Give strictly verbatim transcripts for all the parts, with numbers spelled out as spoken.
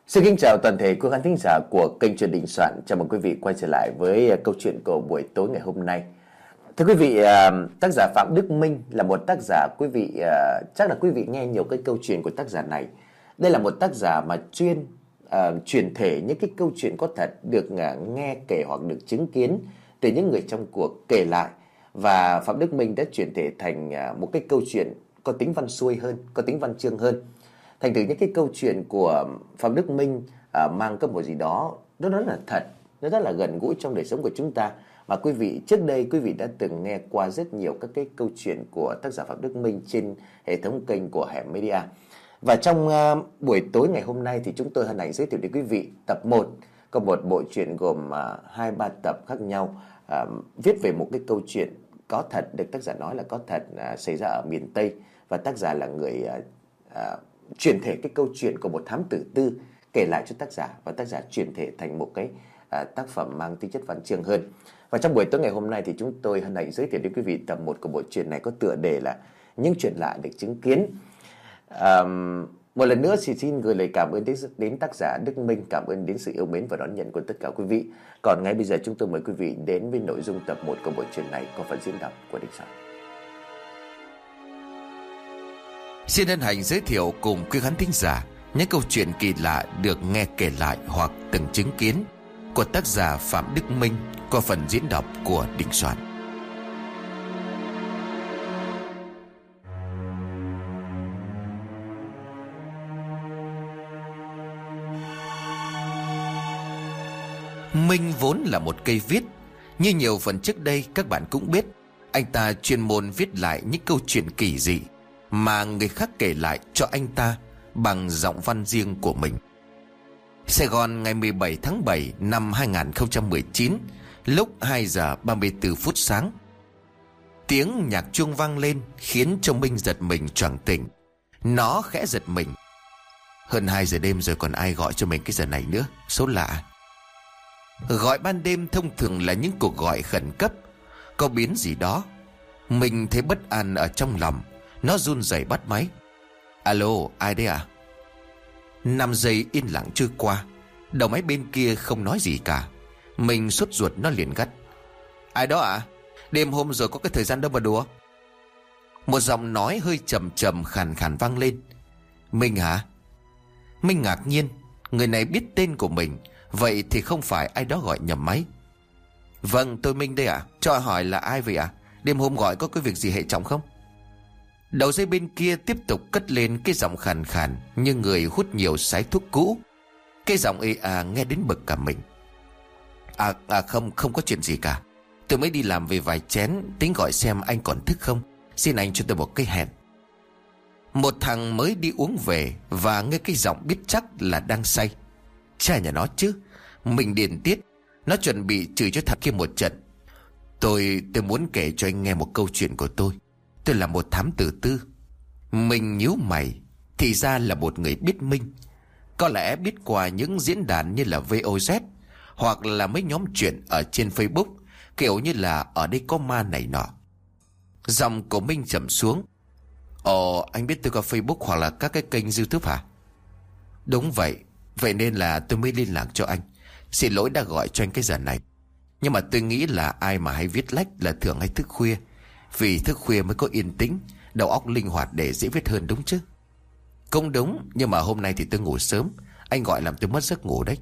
Xin kính chào toàn thể quý khán thính giả của kênh Chuyện Đình Soạn. Chào mừng quý vị quay trở lại với câu chuyện của buổi tối ngày hôm nay. Thưa quý vị, tác giả Phạm Đức Minh là một tác giả quý vị chắc là quý vị nghe nhiều cái câu chuyện của tác giả này. Đây là một tác giả mà chuyên uh, truyền thể những cái câu chuyện có thật được uh, nghe kể hoặc được chứng kiến từ những người trong cuộc kể lại, và Phạm Đức Minh đã truyền thể thành uh, một cái câu chuyện có tính văn xuôi hơn, có tính văn chương hơn. Thành thử những cái câu chuyện của Phạm Đức Minh à, mang có một gì đó nó rất là thật, nó rất là gần gũi trong đời sống của chúng ta. Mà quý vị trước đây quý vị đã từng nghe qua rất nhiều các cái câu chuyện của tác giả Phạm Đức Minh trên hệ thống kênh của Hẻm Media. Và trong uh, buổi tối ngày hôm nay thì chúng tôi hân hạnh giới thiệu đến quý vị tập một, có một bộ truyện gồm hai uh, ba tập khác nhau, uh, viết về một cái câu chuyện có thật, được tác giả nói là có thật, uh, xảy ra ở miền Tây, và tác giả là người uh, uh, chuyển thể cái câu chuyện của một thám tử tư kể lại cho tác giả, và tác giả chuyển thể thành một cái à, tác phẩm mang tính chất văn chương hơn. Và trong buổi tối ngày hôm nay thì chúng tôi hân hạnh giới thiệu đến quý vị tập một của bộ truyện này có tựa đề là Những Chuyện Lạ Được Chứng Kiến. À, một lần nữa xin xin gửi lời cảm ơn đến, đến tác giả Đức Minh, cảm ơn đến sự yêu mến và đón nhận của tất cả quý vị. Còn ngay bây giờ chúng tôi mời quý vị đến với nội dung tập một của bộ truyện này có phần diễn đọc của Đình Soạn. Xin hân hạnh giới thiệu cùng quý khán thính giả những câu chuyện kỳ lạ được nghe kể lại hoặc từng chứng kiến của tác giả Phạm Đức Minh qua phần diễn đọc của Đình Soạn. Minh vốn là một cây viết. Như nhiều phần trước đây các bạn cũng biết, anh ta chuyên môn viết lại những câu chuyện kỳ dị mà người khác kể lại cho anh ta bằng giọng văn riêng của mình. Sài Gòn ngày mười bảy tháng bảy năm hai nghìn không trăm mười chín, lúc hai giờ ba mươi tư phút sáng. Tiếng nhạc chuông vang lên khiến cho Minh giật mình choàng tỉnh. Nó khẽ giật mình. Hơn hai giờ đêm rồi còn ai gọi cho mình cái giờ này nữa, số lạ. Gọi ban đêm thông thường là những cuộc gọi khẩn cấp, có biến gì đó. Mình thấy bất an ở trong lòng. Nó run rẩy bắt máy. Alo, ai đấy à? Năm giây yên lặng trôi qua. Đầu máy bên kia không nói gì cả. Mình sốt ruột, nó liền gắt. Ai đó à? Đêm hôm rồi có cái thời gian đâu mà đùa. Một giọng nói hơi trầm trầm khàn khàn vang lên. Minh hả? Minh ngạc nhiên. Người này biết tên của mình, vậy thì không phải ai đó gọi nhầm máy. Vâng, tôi Minh đây ạ. à? Cho hỏi là ai vậy ạ? à? Đêm hôm gọi có cái việc gì hệ trọng không? Đầu dây bên kia tiếp tục cất lên cái giọng khàn khàn như người hút nhiều sái thuốc cũ. Cái giọng ê à nghe đến bực cả mình. À, à không, không có chuyện gì cả. Tôi mới đi làm về vài chén, tính gọi xem anh còn thức không. Xin anh cho tôi một cái hẹn. Một thằng mới đi uống về và nghe cái giọng biết chắc là đang say. Cha nhà nó chứ. Mình điên tiết. Nó chuẩn bị chửi cho thằng kia một trận. Tôi, tôi muốn kể cho anh nghe một câu chuyện của tôi. Tôi là một thám tử tư. Mình nhíu mày. Thì ra là một người biết Minh. Có lẽ biết qua những diễn đàn như là vê o zét, hoặc là mấy nhóm chuyện ở trên Facebook, kiểu như là ở đây có ma này nọ. Giọng của Minh trầm xuống. Ồ, anh biết tôi có Facebook hoặc là các cái kênh YouTube hả? Đúng vậy. Vậy nên là tôi mới liên lạc cho anh. Xin lỗi đã gọi cho anh cái giờ này. Nhưng mà tôi nghĩ là ai mà hay viết lách là thường hay thức khuya. Vì thức khuya mới có yên tĩnh, đầu óc linh hoạt để dễ viết hơn, đúng chứ? Cũng đúng, nhưng mà hôm nay thì tôi ngủ sớm. Anh gọi làm tôi mất giấc ngủ đấy.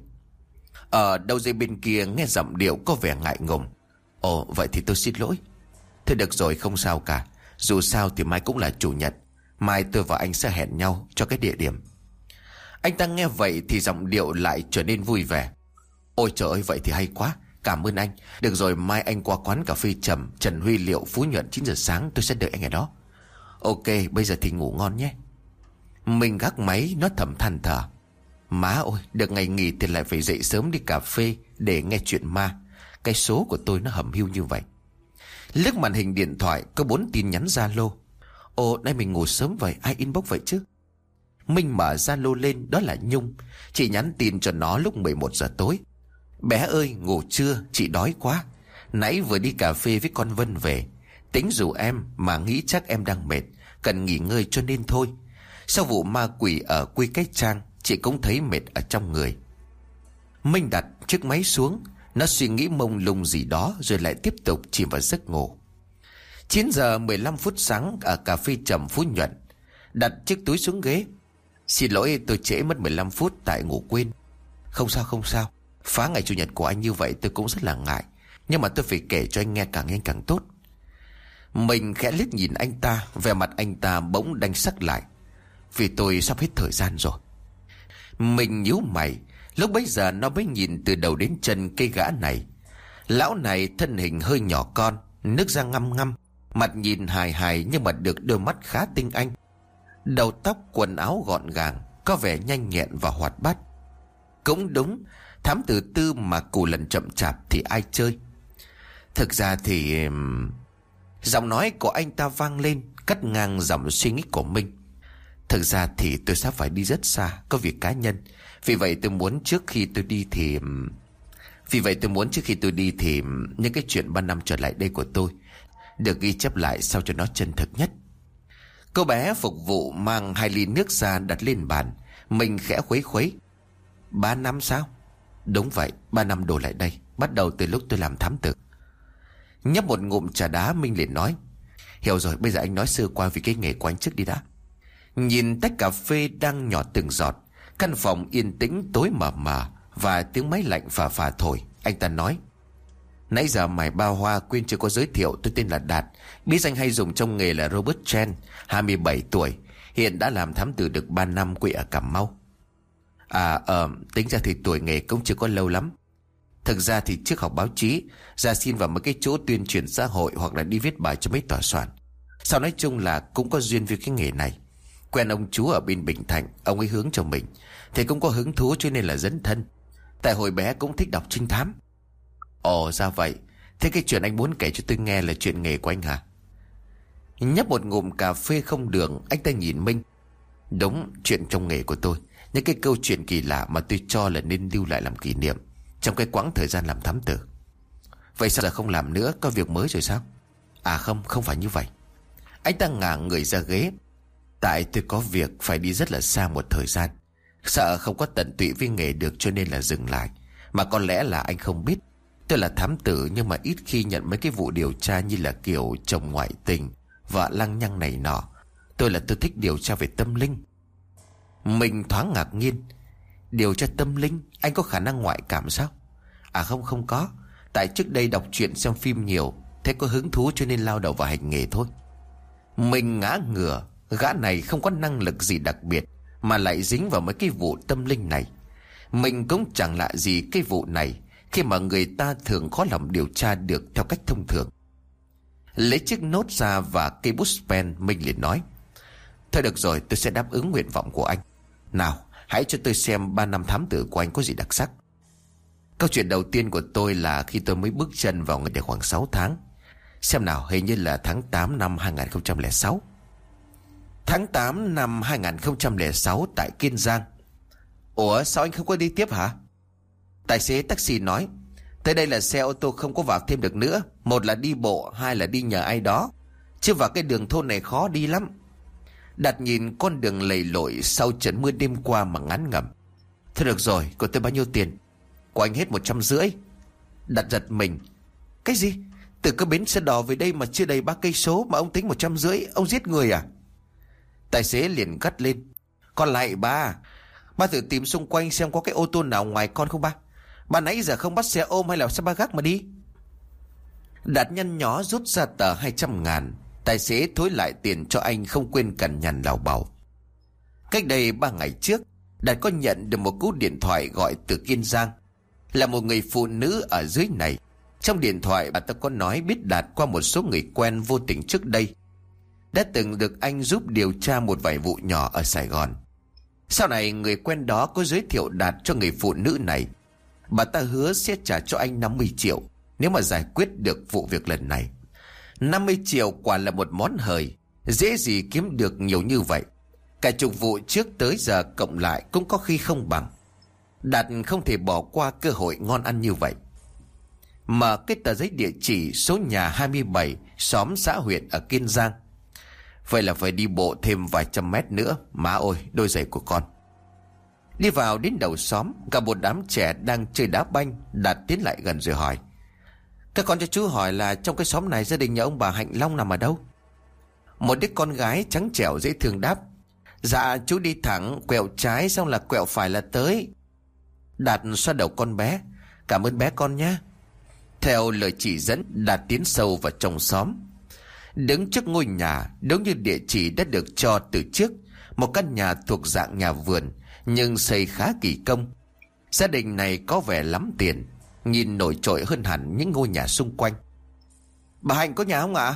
Ở đầu dây bên kia nghe giọng điệu có vẻ ngại ngùng. Ồ, vậy thì tôi xin lỗi. Thôi được rồi, không sao cả. Dù sao thì mai cũng là chủ nhật. Mai tôi và anh sẽ hẹn nhau cho cái địa điểm. Anh ta nghe vậy thì giọng điệu lại trở nên vui vẻ. Ôi trời ơi, vậy thì hay quá. Cảm ơn anh. Được rồi, mai anh qua quán cà phê Trầm, Trần Huy Liệu, Phú Nhuận chín giờ sáng. Tôi sẽ đợi anh ở đó. Ok, bây giờ thì ngủ ngon nhé. Mình gác máy, nó thầm than thở. Má ơi, được ngày nghỉ thì lại phải dậy sớm đi cà phê để nghe chuyện ma. Cái số của tôi nó hầm hiu như vậy. Liếc màn hình điện thoại có bốn tin nhắn Zalo. Ồ, nay mình ngủ sớm vậy, ai inbox vậy chứ? Minh mở Zalo lên, đó là Nhung. Chị nhắn tin cho nó lúc mười một giờ tối. Bé ơi, ngủ chưa? Chị đói quá. Nãy vừa đi cà phê với con Vân về. Tính rủ em mà nghĩ chắc em đang mệt, cần nghỉ ngơi cho nên thôi. Sau vụ ma quỷ ở Quy Cách Trang, chị cũng thấy mệt ở trong người. Minh đặt chiếc máy xuống. Nó suy nghĩ mông lung gì đó rồi lại tiếp tục chìm vào giấc ngủ. Chín giờ mười lăm phút sáng ở cà phê Trầm Phú Nhuận. Đặt chiếc túi xuống ghế. Xin lỗi tôi trễ mất mười lăm phút tại ngủ quên. Không sao không sao. Phá ngày chủ nhật của anh như vậy tôi cũng rất là ngại. Nhưng mà tôi phải kể cho anh nghe càng nhanh càng tốt. Mình khẽ liếc nhìn anh ta. Vẻ mặt anh ta bỗng đanh sắc lại. Vì tôi sắp hết thời gian rồi. Mình nhíu mày. Lúc bấy giờ nó mới nhìn từ đầu đến chân cây gã này. Lão này thân hình hơi nhỏ con, nước da ngăm ngăm, mặt nhìn hài hài nhưng mà được đôi mắt khá tinh anh. Đầu tóc quần áo gọn gàng, có vẻ nhanh nhẹn và hoạt bát. Cũng đúng, thám tử tư mà cù lần chậm chạp thì ai chơi. Thực ra thì... Giọng nói của anh ta vang lên, cắt ngang dòng suy nghĩ của mình. Thực ra thì tôi sắp phải đi rất xa, có việc cá nhân. Vì vậy tôi muốn trước khi tôi đi thì... Vì vậy tôi muốn trước khi tôi đi thì những cái chuyện ba năm trở lại đây của tôi được ghi chép lại sao cho nó chân thực nhất. Cô bé phục vụ mang hai ly nước ra đặt lên bàn. Mình khẽ khuấy khuấy. Ba năm sao? Đúng vậy, ba năm đổ lại đây. Bắt đầu từ lúc tôi làm thám tử. Nhấp một ngụm trà đá, Minh liền nói. Hiểu rồi, bây giờ anh nói sơ qua vì cái nghề của anh trước đi đã. Nhìn tách cà phê đang nhỏ từng giọt. Căn phòng yên tĩnh tối mờ mờ và tiếng máy lạnh phà phà thổi. Anh ta nói. Nãy giờ mày bao hoa quên chưa có giới thiệu. Tôi tên là Đạt, bí danh hay dùng trong nghề là Robert Chen, hai mươi bảy tuổi, hiện đã làm thám tử được ba năm, quê ở Cà Mau. À ờ tính ra thì tuổi nghề cũng chưa có lâu lắm. Thực ra thì trước học báo chí, ra xin vào mấy cái chỗ tuyên truyền xã hội hoặc là đi viết bài cho mấy tòa soạn. Sau nói chung là cũng có duyên với cái nghề này. Quen ông chú ở bên Bình Thạnh, ông ấy hướng cho mình, thì cũng có hứng thú cho nên là dấn thân. Tại hồi bé cũng thích đọc trinh thám. Ồ ra vậy. Thế cái chuyện anh muốn kể cho tôi nghe là chuyện nghề của anh hả? Nhấp một ngụm cà phê không đường, anh ta nhìn Minh. Đúng, chuyện trong nghề của tôi. Những cái câu chuyện kỳ lạ mà tôi cho là nên lưu lại làm kỷ niệm trong cái quãng thời gian làm thám tử. Vậy sao giờ không làm nữa, có việc mới rồi sao? À không, không phải như vậy. Anh ta ngả người ra ghế. Tại tôi có việc phải đi rất là xa một thời gian, sợ không có tận tụy với nghề được cho nên là dừng lại. Mà có lẽ là anh không biết, tôi là thám tử nhưng mà ít khi nhận mấy cái vụ điều tra như là kiểu chồng ngoại tình, vợ lăng nhăng này nọ. Tôi là tôi thích điều tra về tâm linh. Mình thoáng ngạc nhiên. Điều tra tâm linh? Anh có khả năng ngoại cảm sao? À không không có. Tại trước đây đọc truyện xem phim nhiều, thế có hứng thú cho nên lao đầu vào hành nghề thôi. Mình ngã ngửa. Gã này không có năng lực gì đặc biệt mà lại dính vào mấy cái vụ tâm linh này. Mình cũng chẳng lạ gì cái vụ này, khi mà người ta thường khó lòng điều tra được theo cách thông thường. Lấy chiếc nốt ra và cây bút pen, Minh liền nói. Thôi được rồi, tôi sẽ đáp ứng nguyện vọng của anh. Nào, hãy cho tôi xem ba năm thám tử của anh có gì đặc sắc. Câu chuyện đầu tiên của tôi là khi tôi mới bước chân vào nghề được khoảng sáu tháng. Xem nào, hình như là tháng tám năm hai nghìn không trăm lẻ sáu. Tháng tám năm hai nghìn không trăm lẻ sáu tại Kiên Giang. Ủa sao anh không có đi tiếp hả? Tài xế taxi nói. Tới đây là xe ô tô không có vào thêm được nữa. Một là đi bộ, hai là đi nhờ ai đó. Chứ vào cái đường thôn này khó đi lắm. Đạt nhìn con đường lầy lội sau trận mưa đêm qua mà ngán ngẩm. Thôi được rồi, của tôi bao nhiêu tiền? Của anh hết một trăm rưỡi. Đạt giật mình. Cái gì? Từ cái bến xe đò về đây mà chưa đầy ba cây số mà ông tính một trăm rưỡi? Ông giết người à? Tài xế liền gắt lên. Còn lại ba, ba thử tìm xung quanh xem có cái ô tô nào ngoài con không ba. Ba nãy giờ không bắt xe ôm hay là xe ba gác mà đi. Đạt nhăn nhó rút ra tờ hai trăm ngàn. Tài xế thối lại tiền cho anh, không quên cằn nhằn lào bảo. Cách đây ba ngày trước, Đạt có nhận được một cú điện thoại gọi từ Kiên Giang. Là một người phụ nữ ở dưới này. Trong điện thoại bà ta có nói biết Đạt qua một số người quen vô tình trước đây, đã từng được anh giúp điều tra một vài vụ nhỏ ở Sài Gòn. Sau này người quen đó có giới thiệu Đạt cho người phụ nữ này. Bà ta hứa sẽ trả cho anh năm mươi triệu nếu mà giải quyết được vụ việc lần này. năm mươi triệu quả là một món hời, dễ gì kiếm được nhiều như vậy. Cả chục vụ trước tới giờ cộng lại cũng có khi không bằng. Đạt không thể bỏ qua cơ hội ngon ăn như vậy. Mở cái tờ giấy địa chỉ, số nhà hai mươi bảy, xóm xã huyện ở Kiên Giang. Vậy là phải đi bộ thêm vài trăm mét nữa. Má ơi, đôi giày của con. Đi vào đến đầu xóm, cả một đám trẻ đang chơi đá banh. Đạt tiến lại gần rồi hỏi: "Các con cho chú hỏi là trong cái xóm này gia đình nhà ông bà Hạnh Long nằm ở đâu?" Một đứa con gái trắng trẻo dễ thương đáp: "Dạ chú đi thẳng, quẹo trái xong là quẹo phải là tới." Đạt xoa đầu con bé: "Cảm ơn bé con nhé." Theo lời chỉ dẫn, Đạt tiến sâu vào trong xóm. Đứng trước ngôi nhà đúng như địa chỉ đã được cho từ trước, một căn nhà thuộc dạng nhà vườn nhưng xây khá kỳ công. Gia đình này có vẻ lắm tiền, nhìn nổi trội hơn hẳn những ngôi nhà xung quanh. "Bà Hạnh có nhà không ạ?"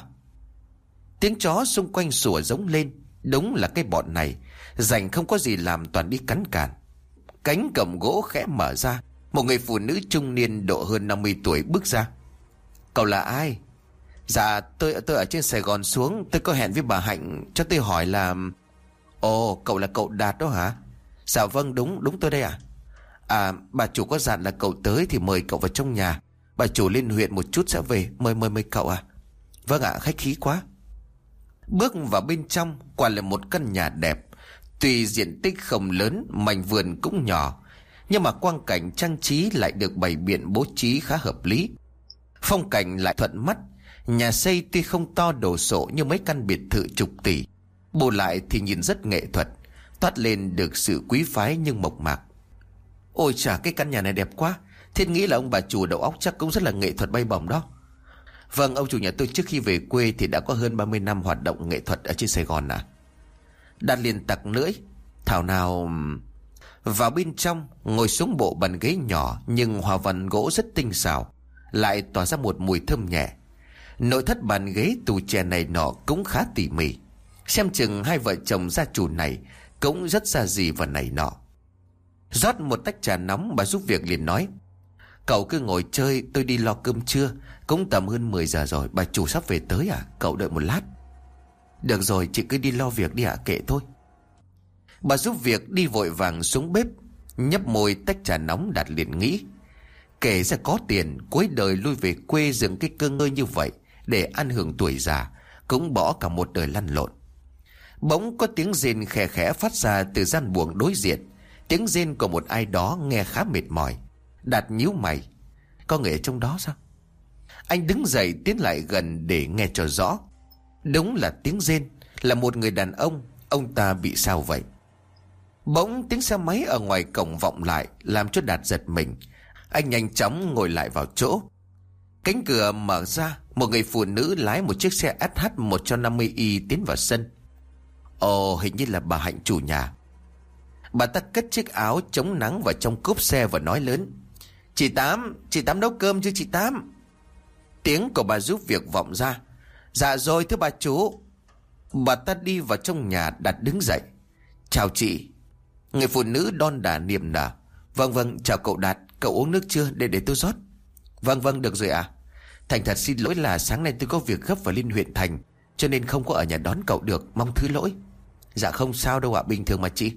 Tiếng chó xung quanh sủa giống lên. Đúng là cái bọn này rảnh không có gì làm toàn đi cắn càn. Cánh cổng gỗ khẽ mở ra, một người phụ nữ trung niên độ hơn năm mươi tuổi bước ra. "Cậu là ai?" "Dạ tôi tôi ở trên Sài Gòn xuống, tôi có hẹn với bà Hạnh, cho tôi hỏi là..." "Ồ, cậu là cậu Đạt đó hả?" "Dạ vâng, đúng đúng tôi đây ạ." À. Bà chủ có dặn là cậu tới thì mời cậu vào trong nhà. Bà chủ lên huyện một chút sẽ về, mời mời mời cậu à." "Vâng ạ, khách khí quá." Bước vào bên trong, quả là một căn nhà đẹp. Tuy diện tích không lớn, mảnh vườn cũng nhỏ, nhưng mà quang cảnh trang trí lại được bày biện bố trí khá hợp lý. Phong cảnh lại thuận mắt. Nhà xây tuy không to đồ sộ như mấy căn biệt thự chục tỷ, bù lại thì nhìn rất nghệ thuật, toát lên được sự quý phái nhưng mộc mạc. "Ôi chà, cái căn nhà này đẹp quá. Thiết nghĩ là ông bà chủ đầu óc chắc cũng rất là nghệ thuật bay bổng đó." "Vâng, ông chủ nhà tôi trước khi về quê thì đã có hơn ba mươi năm hoạt động nghệ thuật ở trên Sài Gòn à." Đạt liền tặc lưỡi: "Thảo nào..." Vào bên trong, ngồi xuống bộ bàn ghế nhỏ nhưng hoa văn gỗ rất tinh xảo, lại tỏa ra một mùi thơm nhẹ. Nội thất bàn ghế tủ chè này nọ cũng khá tỉ mỉ. Xem chừng hai vợ chồng gia chủ này cũng rất ra gì và này nọ. Rót một tách trà nóng, bà giúp việc liền nói: "Cậu cứ ngồi chơi, tôi đi lo cơm trưa. Cũng tầm hơn mười giờ rồi, bà chủ sắp về tới à? Cậu đợi một lát." "Được rồi, chị cứ đi lo việc đi ạ, kệ thôi." Bà giúp việc đi vội vàng xuống bếp, nhấp môi tách trà nóng. Đạt liền nghĩ: kể ra có tiền, cuối đời lui về quê dựng cái cơ ngơi như vậy để ăn hưởng tuổi già, cũng bỏ cả một đời lăn lộn. Bỗng có tiếng rên khẽ khẽ phát ra từ gian buồng đối diện. Tiếng rên của một ai đó nghe khá mệt mỏi. Đạt nhíu mày: có người ở trong đó sao? Anh đứng dậy tiến lại gần để nghe cho rõ. Đúng là tiếng rên, là một người đàn ông. Ông ta bị sao vậy? Bỗng tiếng xe máy ở ngoài cổng vọng lại, làm cho Đạt giật mình. Anh nhanh chóng ngồi lại vào chỗ. Cánh cửa mở ra, một người phụ nữ lái một chiếc xe ét hát một năm không i tiến vào sân. Ồ, hình như là bà Hạnh chủ nhà. Bà ta cất chiếc áo chống nắng vào trong cốp xe và nói lớn: Chị Tám, chị Tám nấu cơm chứ chị Tám? Tiếng của bà giúp việc vọng ra: Dạ rồi thưa bà chủ. Bà ta đi vào trong nhà. Đạt đứng dậy: Chào chị. Người phụ nữ đon đả niềm nở: Vâng vâng, chào cậu Đạt, cậu uống nước chưa, để để tôi rót. Vâng vâng, được rồi ạ. À? Thành thật xin lỗi là sáng nay tôi có việc gấp vào lên huyện thành, cho nên không có ở nhà đón cậu được, mong thứ lỗi. Dạ không sao đâu ạ, à, bình thường mà chị.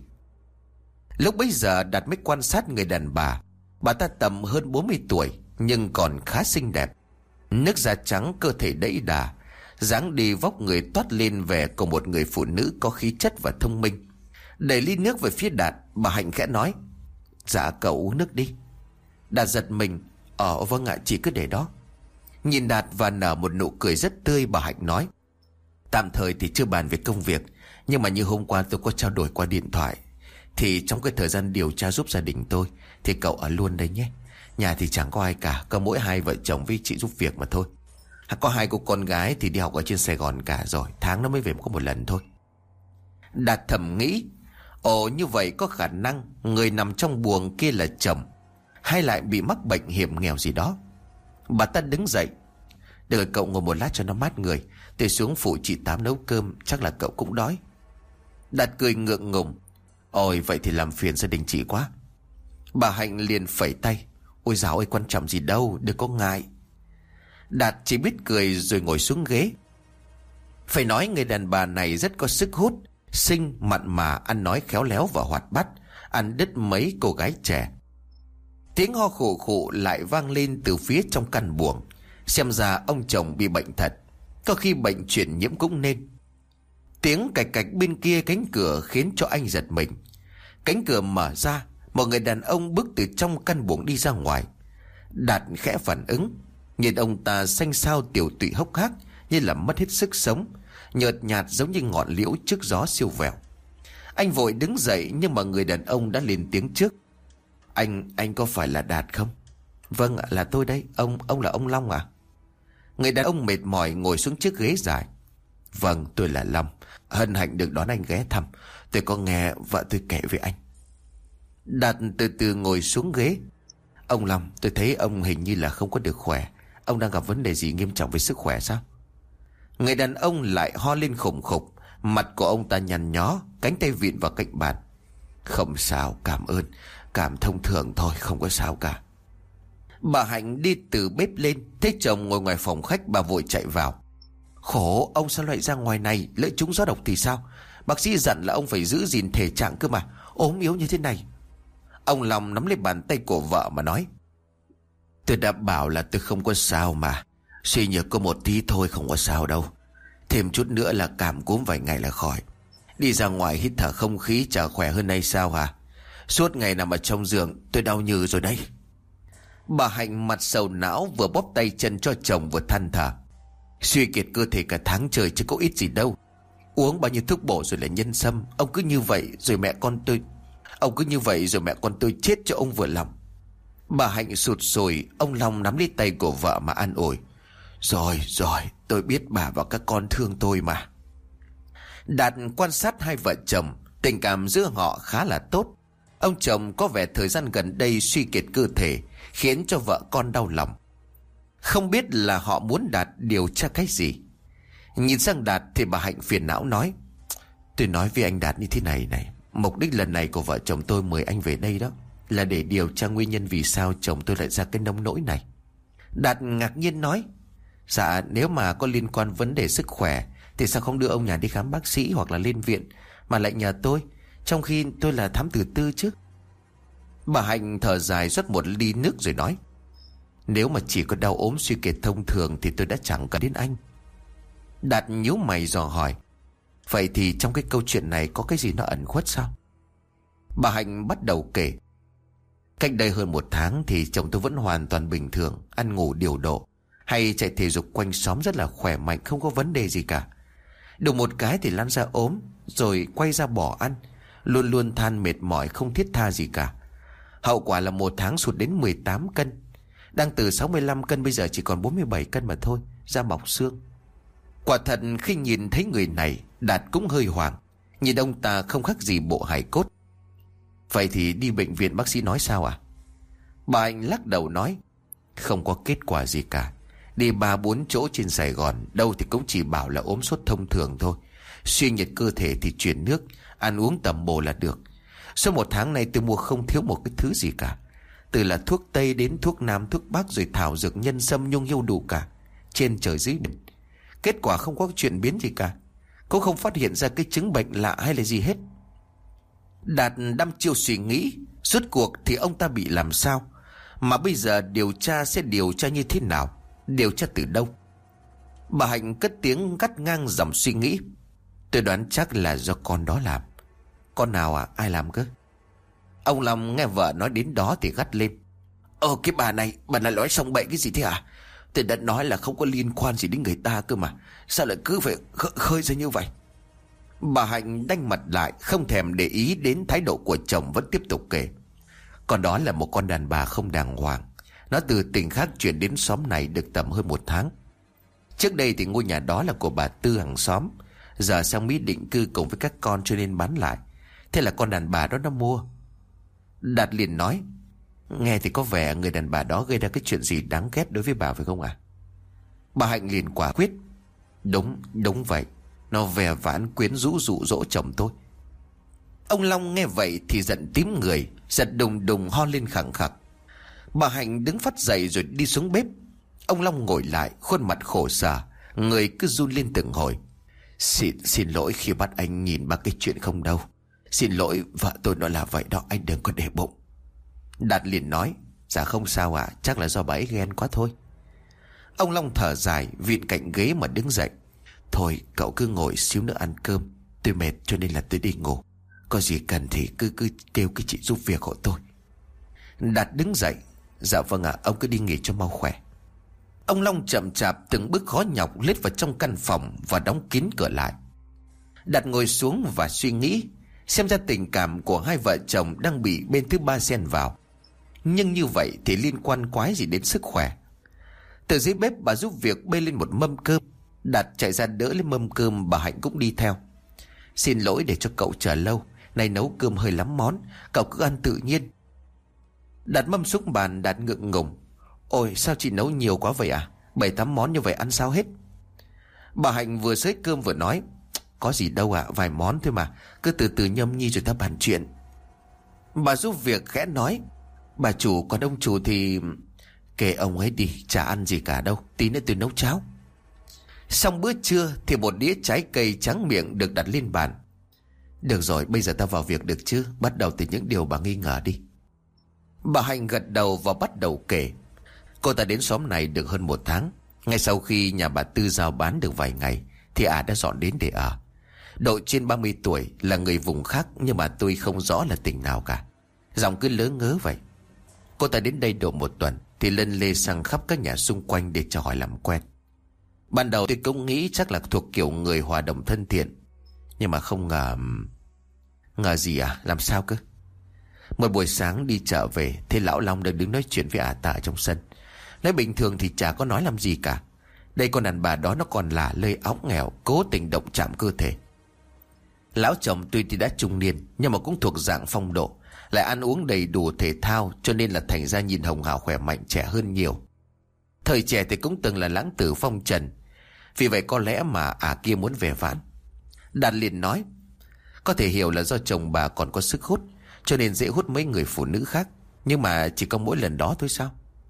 Lúc bấy giờ Đạt mới quan sát người đàn bà. Bà ta tầm hơn bốn mươi tuổi nhưng còn khá xinh đẹp. Nước da trắng, cơ thể đẫy đà, dáng đi vóc người toát lên vẻ của một người phụ nữ có khí chất và thông minh. Đẩy ly nước về phía Đạt, bà Hạnh khẽ nói: Dạ cậu uống nước đi. Đạt giật mình: Ờ vâng ạ, chị cứ để đó. Nhìn Đạt và nở một nụ cười rất tươi, bà Hạnh nói: Tạm thời thì chưa bàn về công việc, nhưng mà như hôm qua tôi có trao đổi qua điện thoại, thì trong cái thời gian điều tra giúp gia đình tôi thì cậu ở luôn đây nhé. Nhà thì chẳng có ai cả, có mỗi hai vợ chồng với chị giúp việc mà thôi. Có hai cô con gái thì đi học ở trên Sài Gòn cả rồi, tháng nó mới về có một lần thôi. Đạt thầm nghĩ: Ồ, như vậy có khả năng người nằm trong buồng kia là chồng, hay lại bị mắc bệnh hiểm nghèo gì đó. Bà ta đứng dậy: Được, cậu ngồi một lát cho nó mát người, tôi xuống phụ chị Tám nấu cơm, chắc là cậu cũng đói. Đạt cười ngượng ngùng: Ôi vậy thì làm phiền gia đình chị quá. Bà Hạnh liền phẩy tay: Ôi dạo ơi, quan trọng gì đâu, đừng có ngại. Đạt chỉ biết cười rồi ngồi xuống ghế. Phải nói người đàn bà này rất có sức hút, xinh, mặn mà, ăn nói khéo léo và hoạt bát, ăn đứt mấy cô gái trẻ. Tiếng ho khụ khụ lại vang lên từ phía trong căn buồng. Xem ra ông chồng bị bệnh thật, có khi bệnh truyền nhiễm cũng nên. Tiếng cạch cạch bên kia cánh cửa khiến cho anh giật mình. Cánh cửa mở ra, Một người đàn ông bước từ trong căn buồng đi ra ngoài. Đạt khẽ phản ứng. Nhìn ông ta xanh xao tiểu tụy hốc hác, như là mất hết sức sống, nhợt nhạt giống như ngọn liễu trước gió siêu vẹo. Anh vội đứng dậy, nhưng mà người đàn ông đã lên tiếng trước. Anh, anh có phải là Đạt không? Vâng ạ, là tôi đấy. Ông, ông là ông Long à? Người đàn ông mệt mỏi ngồi xuống chiếc ghế dài. Vâng, tôi là Long. Hân hạnh được đón anh ghé thăm. Tôi có nghe vợ tôi kể với anh. Đạt từ từ ngồi xuống ghế. Ông Long, tôi thấy ông hình như là không có được khỏe. Ông đang gặp vấn đề gì nghiêm trọng với sức khỏe sao? Người đàn ông lại ho lên khủng khục. Mặt của ông ta nhăn nhó, cánh tay vịn vào cạnh bàn. Không sao, cảm ơn. Cảm thông thường thôi, không có sao cả. Bà Hạnh đi từ bếp lên, thấy chồng ngồi ngoài phòng khách, bà vội chạy vào. Khổ, ông sao lại ra ngoài này? Lỡ trúng gió độc thì sao? Bác sĩ dặn là ông phải giữ gìn thể trạng cơ mà. Ốm yếu như thế này. Ông Long nắm lấy bàn tay của vợ mà nói. Tôi đã bảo là tôi không có sao mà. Suy nhược có một tí thôi, không có sao đâu. Thêm chút nữa là cảm cúm vài ngày là khỏi. Đi ra ngoài hít thở không khí chả khỏe hơn hay sao hả? Suốt ngày nằm ở trong giường tôi đau nhừ rồi đấy. Bà Hạnh mặt sầu não, vừa bóp tay chân cho chồng vừa than thở. Suy kiệt cơ thể cả tháng trời chứ có ít gì đâu. Uống bao nhiêu thuốc bổ rồi là nhân sâm. Ông cứ như vậy rồi mẹ con tôi Ông cứ như vậy rồi mẹ con tôi chết cho ông vừa lòng. Bà Hạnh sụt sùi. Ông Long nắm lấy tay của vợ mà an ủi. Rồi rồi, tôi biết bà và các con thương tôi mà. Đạt quan sát hai vợ chồng. Tình cảm giữa họ khá là tốt. Ông chồng có vẻ thời gian gần đây suy kiệt cơ thể, khiến cho vợ con đau lòng. Không biết là họ muốn Đạt điều tra cái gì. Nhìn sang Đạt thì bà Hạnh phiền não nói. Tôi nói với anh Đạt như thế này này. Mục đích lần này của vợ chồng tôi mời anh về đây đó là để điều tra nguyên nhân vì sao chồng tôi lại ra cái nông nỗi này. Đạt ngạc nhiên nói. Dạ, nếu mà có liên quan vấn đề sức khỏe thì sao không đưa ông nhà đi khám bác sĩ hoặc là lên viện, mà lại nhờ tôi, trong khi tôi là thám tử tư chứ. Bà Hạnh thở dài rót một ly nước rồi nói. Nếu mà chỉ có đau ốm suy kiệt thông thường thì tôi đã chẳng cần đến anh. Đạt nhíu mày dò hỏi. Vậy thì trong cái câu chuyện này có cái gì nó ẩn khuất sao? Bà Hạnh bắt đầu kể. Cách đây hơn một tháng thì chồng tôi vẫn hoàn toàn bình thường, ăn ngủ điều độ, hay chạy thể dục quanh xóm rất là khỏe mạnh, không có vấn đề gì cả. Đùng một cái thì lăn ra ốm, rồi quay ra bỏ ăn, luôn luôn than mệt mỏi, không thiết tha gì cả. Hậu quả là một tháng sụt đến mười tám cân. Đang từ sáu mươi lăm cân bây giờ chỉ còn bốn mươi bảy cân mà thôi, da mọc xương. Quả thật khi nhìn thấy người này, Đạt cũng hơi hoảng. Nhìn ông ta không khác gì bộ hài cốt. Vậy thì đi bệnh viện bác sĩ nói sao à? Bà Hạnh lắc đầu nói. Không có kết quả gì cả. Đi ba bốn chỗ trên Sài Gòn, đâu thì cũng chỉ bảo là ốm sốt thông thường thôi. Suy nhiệt cơ thể thì chuyển nước, ăn uống tầm bổ là được. Sau một tháng này tôi mua không thiếu một cái thứ gì cả. Từ là thuốc Tây đến thuốc Nam, thuốc Bắc, rồi thảo dược nhân sâm nhung hiu đủ cả. Trên trời dưới biển. Kết quả không có chuyện biến gì cả. Cũng không phát hiện ra cái chứng bệnh lạ hay là gì hết. Đạt đăm chiêu suy nghĩ. Suốt cuộc thì ông ta bị làm sao? Mà bây giờ điều tra sẽ điều tra như thế nào? Điều tra từ đâu? Bà Hạnh cất tiếng gắt ngang dòng suy nghĩ. Tôi đoán chắc là do con đó làm. Con nào à? Ai làm cơ? Ông Long nghe vợ nói đến đó thì gắt lên. Ờ cái bà này, bà này nói xong bậy cái gì thế à? Tôi đã nói là không có liên quan gì đến người ta cơ mà. Sao lại cứ phải kh- khơi ra như vậy? Bà Hạnh đanh mặt lại, không thèm để ý đến thái độ của chồng, vẫn tiếp tục kể. Còn đó là một con đàn bà không đàng hoàng. Nó từ tỉnh khác chuyển đến xóm này được tầm hơn một tháng. Trước đây thì ngôi nhà đó là của bà Tư hàng xóm. Giờ sang Mỹ định cư cùng với các con cho nên bán lại. Thế là con đàn bà đó nó mua. Đạt liền nói. Nghe thì có vẻ người đàn bà đó gây ra cái chuyện gì đáng ghét đối với bà phải không à? Bà Hạnh liền quả quyết. Đúng, đúng vậy. Nó vẻ vãn quyến rũ dụ dỗ chồng tôi. Ông Long nghe vậy thì giận tím người, giật đùng đùng ho lên khẳng khặc. Bà Hạnh đứng phắt dậy rồi đi xuống bếp. Ông Long ngồi lại, khuôn mặt khổ sở, người cứ run lên từng hồi. Xin, xin lỗi khi bắt anh nhìn ba cái chuyện không đâu. Xin lỗi, vợ tôi nó là vậy đó, anh đừng có để bụng. Đạt liền nói. Dạ không sao ạ, à, chắc là do bà ấy ghen quá thôi. Ông Long thở dài, vịn cạnh ghế mà đứng dậy. Thôi cậu cứ ngồi xíu nữa ăn cơm. Tôi mệt cho nên là tôi đi ngủ. Có gì cần thì cứ cứ kêu cái chị giúp việc hộ tôi. Đạt đứng dậy. Dạ vâng ạ, ông cứ đi nghỉ cho mau khỏe. Ông Long chậm chạp từng bước khó nhọc lết vào trong căn phòng và đóng kín cửa lại. Đạt ngồi xuống và suy nghĩ, xem ra tình cảm của hai vợ chồng đang bị bên thứ ba xen vào. Nhưng như vậy thì liên quan quái gì đến sức khỏe. Từ dưới bếp bà giúp việc bê lên một mâm cơm. Đạt chạy ra đỡ lên mâm cơm, bà Hạnh cũng đi theo. Xin lỗi để cho cậu chờ lâu, nay nấu cơm hơi lắm món, cậu cứ ăn tự nhiên. Đặt mâm xuống bàn, Đạt ngượng ngùng. Ôi sao chị nấu nhiều quá vậy à? Bảy tám món như vậy ăn sao hết? Bà Hạnh vừa xới cơm vừa nói. Có gì đâu ạ, à, vài món thôi mà, cứ từ từ nhâm nhi rồi ta bàn chuyện. Bà giúp việc khẽ nói. Bà chủ, còn ông chủ thì... Kệ ông ấy đi, chả ăn gì cả đâu, tí nữa tôi nấu cháo. Xong bữa trưa thì một đĩa trái cây tráng miệng được đặt lên bàn. Được rồi, bây giờ ta vào việc được chứ? Bắt đầu từ những điều bà nghi ngờ đi. Bà Hạnh gật đầu và bắt đầu kể. Cô ta đến xóm này được hơn một tháng. Ngay sau khi nhà bà Tư giao bán được vài ngày thì ả đã dọn đến để ở. Độ trên ba mươi tuổi, là người vùng khác, nhưng mà tôi không rõ là tỉnh nào cả. Giọng cứ lớ ngớ vậy. Cô ta đến đây độ một tuần thì lân lê sang khắp các nhà xung quanh để cho hỏi làm quen. Ban đầu tôi cũng nghĩ chắc là thuộc kiểu người hòa đồng thân thiện, nhưng mà không ngờ... Ngờ gì à? Làm sao cơ? Một buổi sáng đi chợ về, thấy lão Long đang đứng nói chuyện với ả ta ở trong sân. Nói bình thường thì chả có nói làm gì cả. Đây con đàn bà đó nó còn là lơi óng nghèo, cố tình động chạm cơ thể. Lão chồng tuy thì đã trung niên, nhưng mà cũng thuộc dạng phong độ, lại ăn uống đầy đủ thể thao, cho nên là thành ra nhìn hồng hào khỏe mạnh, trẻ hơn nhiều. Thời trẻ thì cũng từng là lãng tử phong trần, vì vậy có lẽ mà ả kia muốn về vãn. Đạt liền nói. Có thể hiểu là do chồng bà còn có sức hút, cho nên dễ hút mấy người phụ nữ khác. Nhưng mà chỉ có mỗi lần đó thôi sao?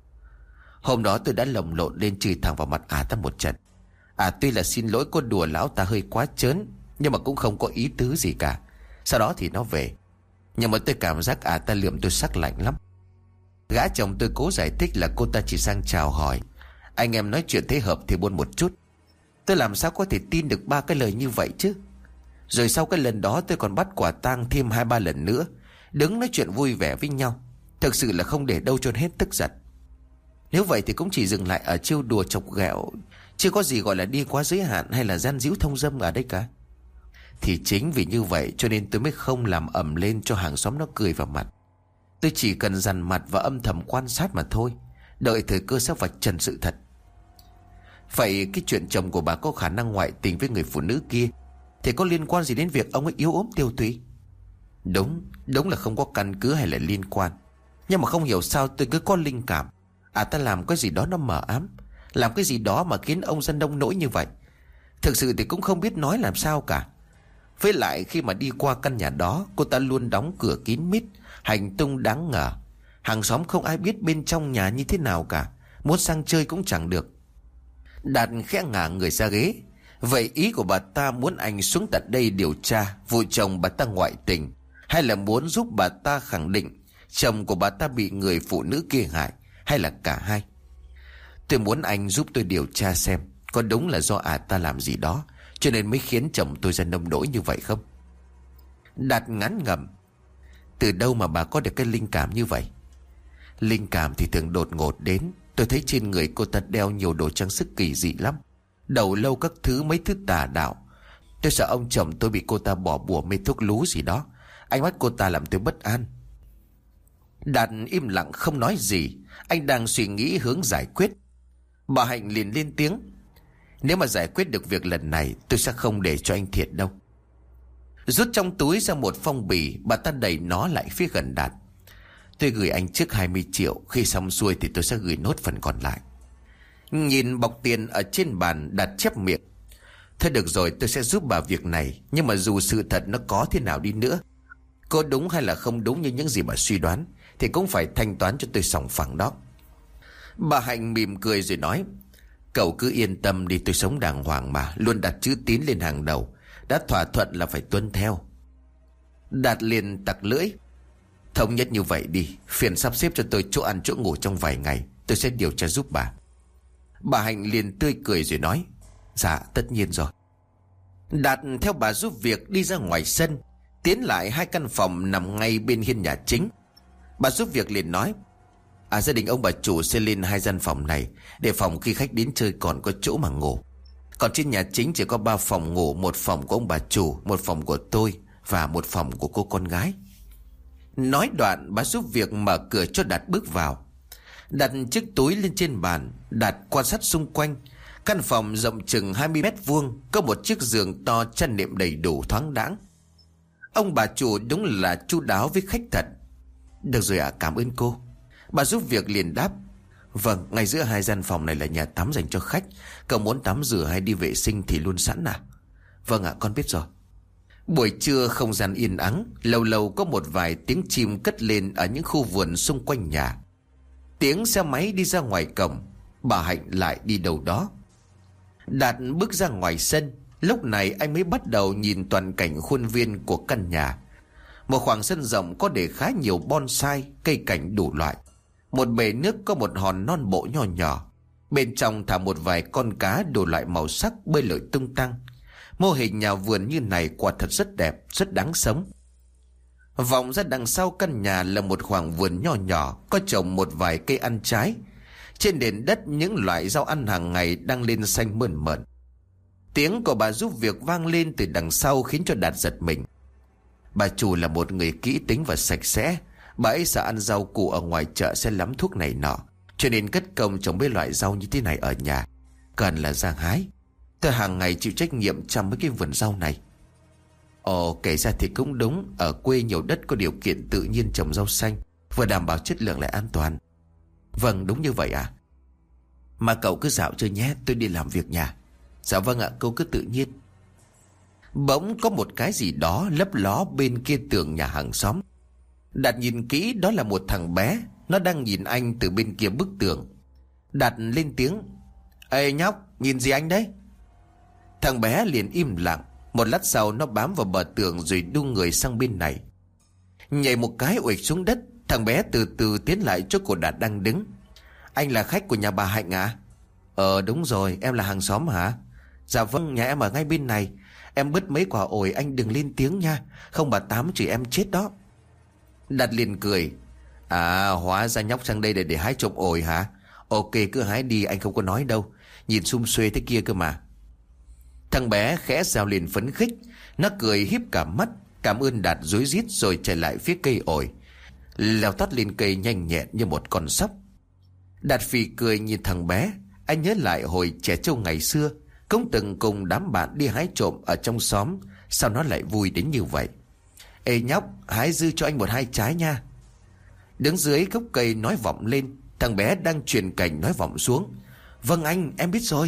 Hôm đó tôi đã lồng lộn lên chửi thẳng vào mặt ả ta một trận. Ả tuy là xin lỗi cô đùa lão ta hơi quá trớn, nhưng mà cũng không có ý tứ gì cả. Sau đó thì nó về. Nhưng mà tôi cảm giác ả ta lườm tôi sắc lạnh lắm. Gã chồng tôi cố giải thích là cô ta chỉ sang chào hỏi, anh em nói chuyện thế hợp thì buôn một chút. Tôi làm sao có thể tin được ba cái lời như vậy chứ? Rồi sau cái lần đó tôi còn bắt quả tang thêm hai ba lần nữa, đứng nói chuyện vui vẻ với nhau. Thực sự là không để đâu cho hết tức giận. Nếu vậy thì cũng chỉ dừng lại ở trêu đùa chọc ghẹo, chưa có gì gọi là đi quá giới hạn hay là gian díu thông dâm ở đây cả. Thì chính vì như vậy cho nên tôi mới không làm ầm lên cho hàng xóm nó cười vào mặt. Tôi chỉ cần dằn mặt và âm thầm quan sát mà thôi, đợi thời cơ sẽ vạch trần sự thật. Vậy cái chuyện chồng của bà có khả năng ngoại tình với người phụ nữ kia thì có liên quan gì đến việc ông ấy yếu ốm tiêu tụy? Đúng, đúng là không có căn cứ hay là liên quan. Nhưng mà không hiểu sao tôi cứ có linh cảm à ta làm cái gì đó nó mờ ám, làm cái gì đó mà khiến ông dân đông nỗi như vậy. Thực sự thì cũng không biết nói làm sao cả. Với lại khi mà đi qua căn nhà đó, cô ta luôn đóng cửa kín mít, hành tung đáng ngờ. Hàng xóm không ai biết bên trong nhà như thế nào cả, muốn sang chơi cũng chẳng được. Đạt khẽ ngả người ra ghế. Vậy ý của bà ta muốn anh xuống tận đây điều tra vụ chồng bà ta ngoại tình, hay là muốn giúp bà ta khẳng định chồng của bà ta bị người phụ nữ kia hại, hay là cả hai? Tôi muốn anh giúp tôi điều tra xem có đúng là do ả ta làm gì đó cho nên mới khiến chồng tôi ra nông nỗi như vậy không? Đạt ngán ngẩm. Từ đâu mà bà có được cái linh cảm như vậy? Linh cảm thì thường đột ngột đến. Tôi thấy trên người cô ta đeo nhiều đồ trang sức kỳ dị lắm, đầu lâu các thứ, mấy thứ tà đạo. Tôi sợ ông chồng tôi bị cô ta bỏ bùa mê thuốc lú gì đó. Ánh mắt cô ta làm tôi bất an. Đạt im lặng không nói gì. Anh đang suy nghĩ hướng giải quyết. Bà Hạnh liền lên tiếng. Nếu mà giải quyết được việc lần này, tôi sẽ không để cho anh thiệt đâu. Rút trong túi ra một phong bì, bà ta đẩy nó lại phía gần Đạt. Tôi gửi anh trước hai mươi triệu, khi xong xuôi thì tôi sẽ gửi nốt phần còn lại. Nhìn bọc tiền ở trên bàn, Đạt chép miệng. Thôi được rồi, tôi sẽ giúp bà việc này. Nhưng mà dù sự thật nó có thế nào đi nữa, có đúng hay là không đúng như những gì bà suy đoán, thì cũng phải thanh toán cho tôi sòng phẳng đó. Bà Hạnh mỉm cười rồi nói. Cậu cứ yên tâm đi, tôi sống đàng hoàng mà, luôn đặt chữ tín lên hàng đầu. Đã thỏa thuận là phải tuân theo. Đạt liền tặc lưỡi. Thống nhất như vậy đi, phiền sắp xếp cho tôi chỗ ăn chỗ ngủ trong vài ngày, tôi sẽ điều tra giúp bà. Bà Hạnh liền tươi cười rồi nói. Dạ tất nhiên rồi. Đạt theo bà giúp việc đi ra ngoài sân, tiến lại hai căn phòng nằm ngay bên hiên nhà chính. Bà giúp việc liền nói: À, gia đình ông bà chủ sẽ lên hai gian phòng này, để phòng khi khách đến chơi còn có chỗ mà ngủ. Còn trên nhà chính chỉ có ba phòng ngủ, một phòng của ông bà chủ, một phòng của tôi và một phòng của cô con gái. Nói đoạn, bà giúp việc mở cửa cho Đạt bước vào. Đặt chiếc túi lên trên bàn, Đạt quan sát xung quanh. Căn phòng rộng chừng hai mươi mét vuông, có một chiếc giường to chăn nệm đầy đủ thoáng đãng. Ông bà chủ đúng là chu đáo với khách thật. Được rồi ạ, à, cảm ơn cô. Bà giúp việc liền đáp: Vâng, ngay giữa hai gian phòng này là nhà tắm dành cho khách. Cậu muốn tắm rửa hay đi vệ sinh thì luôn sẵn à? Vâng ạ, à, con biết rồi. Buổi trưa không gian yên ắng, lâu lâu có một vài tiếng chim cất lên ở những khu vườn xung quanh nhà. Tiếng xe máy đi ra ngoài cổng, bà Hạnh lại đi đâu đó. Đạt bước ra ngoài sân, lúc này anh mới bắt đầu nhìn toàn cảnh khuôn viên của căn nhà. Một khoảng sân rộng có để khá nhiều bonsai, cây cảnh đủ loại. Một bể nước có một hòn non bộ nho nhỏ. Bên trong thả một vài con cá đủ loại màu sắc bơi lội tung tăng. Mô hình nhà vườn như này quả thật rất đẹp, rất đáng sống. Vọng ra đằng sau căn nhà là một khoảng vườn nho nhỏ, có trồng một vài cây ăn trái. Trên nền đất những loại rau ăn hàng ngày đang lên xanh mơn mởn. Tiếng của bà giúp việc vang lên từ đằng sau khiến cho Đạt giật mình. Bà chủ là một người kỹ tính và sạch sẽ. Bà ấy sợ ăn rau củ ở ngoài chợ sẽ lắm thuốc này nọ, cho nên cất công trồng mấy loại rau như thế này ở nhà. Cần là ra hái. Tôi hàng ngày chịu trách nhiệm chăm mấy cái vườn rau này. Ồ, kể ra thì cũng đúng. Ở quê nhiều đất có điều kiện tự nhiên trồng rau xanh, vừa đảm bảo chất lượng lại an toàn. Vâng, đúng như vậy à? Mà cậu cứ dạo chơi nhé, tôi đi làm việc nhà. Dạ vâng ạ, cô cứ tự nhiên. Bỗng có một cái gì đó lấp ló bên kia tường nhà hàng xóm. Đạt nhìn kỹ, đó là một thằng bé. Nó đang nhìn anh từ bên kia bức tường. Đạt lên tiếng: Ê nhóc, nhìn gì anh đấy? Thằng bé liền im lặng. Một lát sau nó bám vào bờ tường rồi đu người sang bên này. Nhảy một cái uịch xuống đất. Thằng bé từ từ tiến lại chỗ của Đạt đang đứng. Anh là khách của nhà bà Hạnh à? Ờ đúng rồi, em là hàng xóm hả? Dạ vâng, nhà em ở ngay bên này. Em bứt mấy quả ổi, anh đừng lên tiếng nha, không bà Tám chửi em chết đó. Đạt liền cười: À, hóa ra nhóc sang đây để để hái trộm ổi hả? Ok, cứ hái đi, anh không có nói đâu. Nhìn sum xuê thế kia cơ mà. Thằng bé khẽ rào liền phấn khích. Nó cười híp cả mắt, cảm ơn Đạt rối rít rồi chạy lại phía cây ổi, leo tót lên cây nhanh nhẹn như một con sóc. Đạt phì cười nhìn thằng bé. Anh nhớ lại hồi trẻ trâu ngày xưa cũng từng cùng đám bạn đi hái trộm ở trong xóm. Sao nó lại vui đến như vậy? Ê nhóc, hái dư cho anh một hai trái nha. Đứng dưới gốc cây nói vọng lên. Thằng bé đang truyền cảnh nói vọng xuống: Vâng anh, em biết rồi.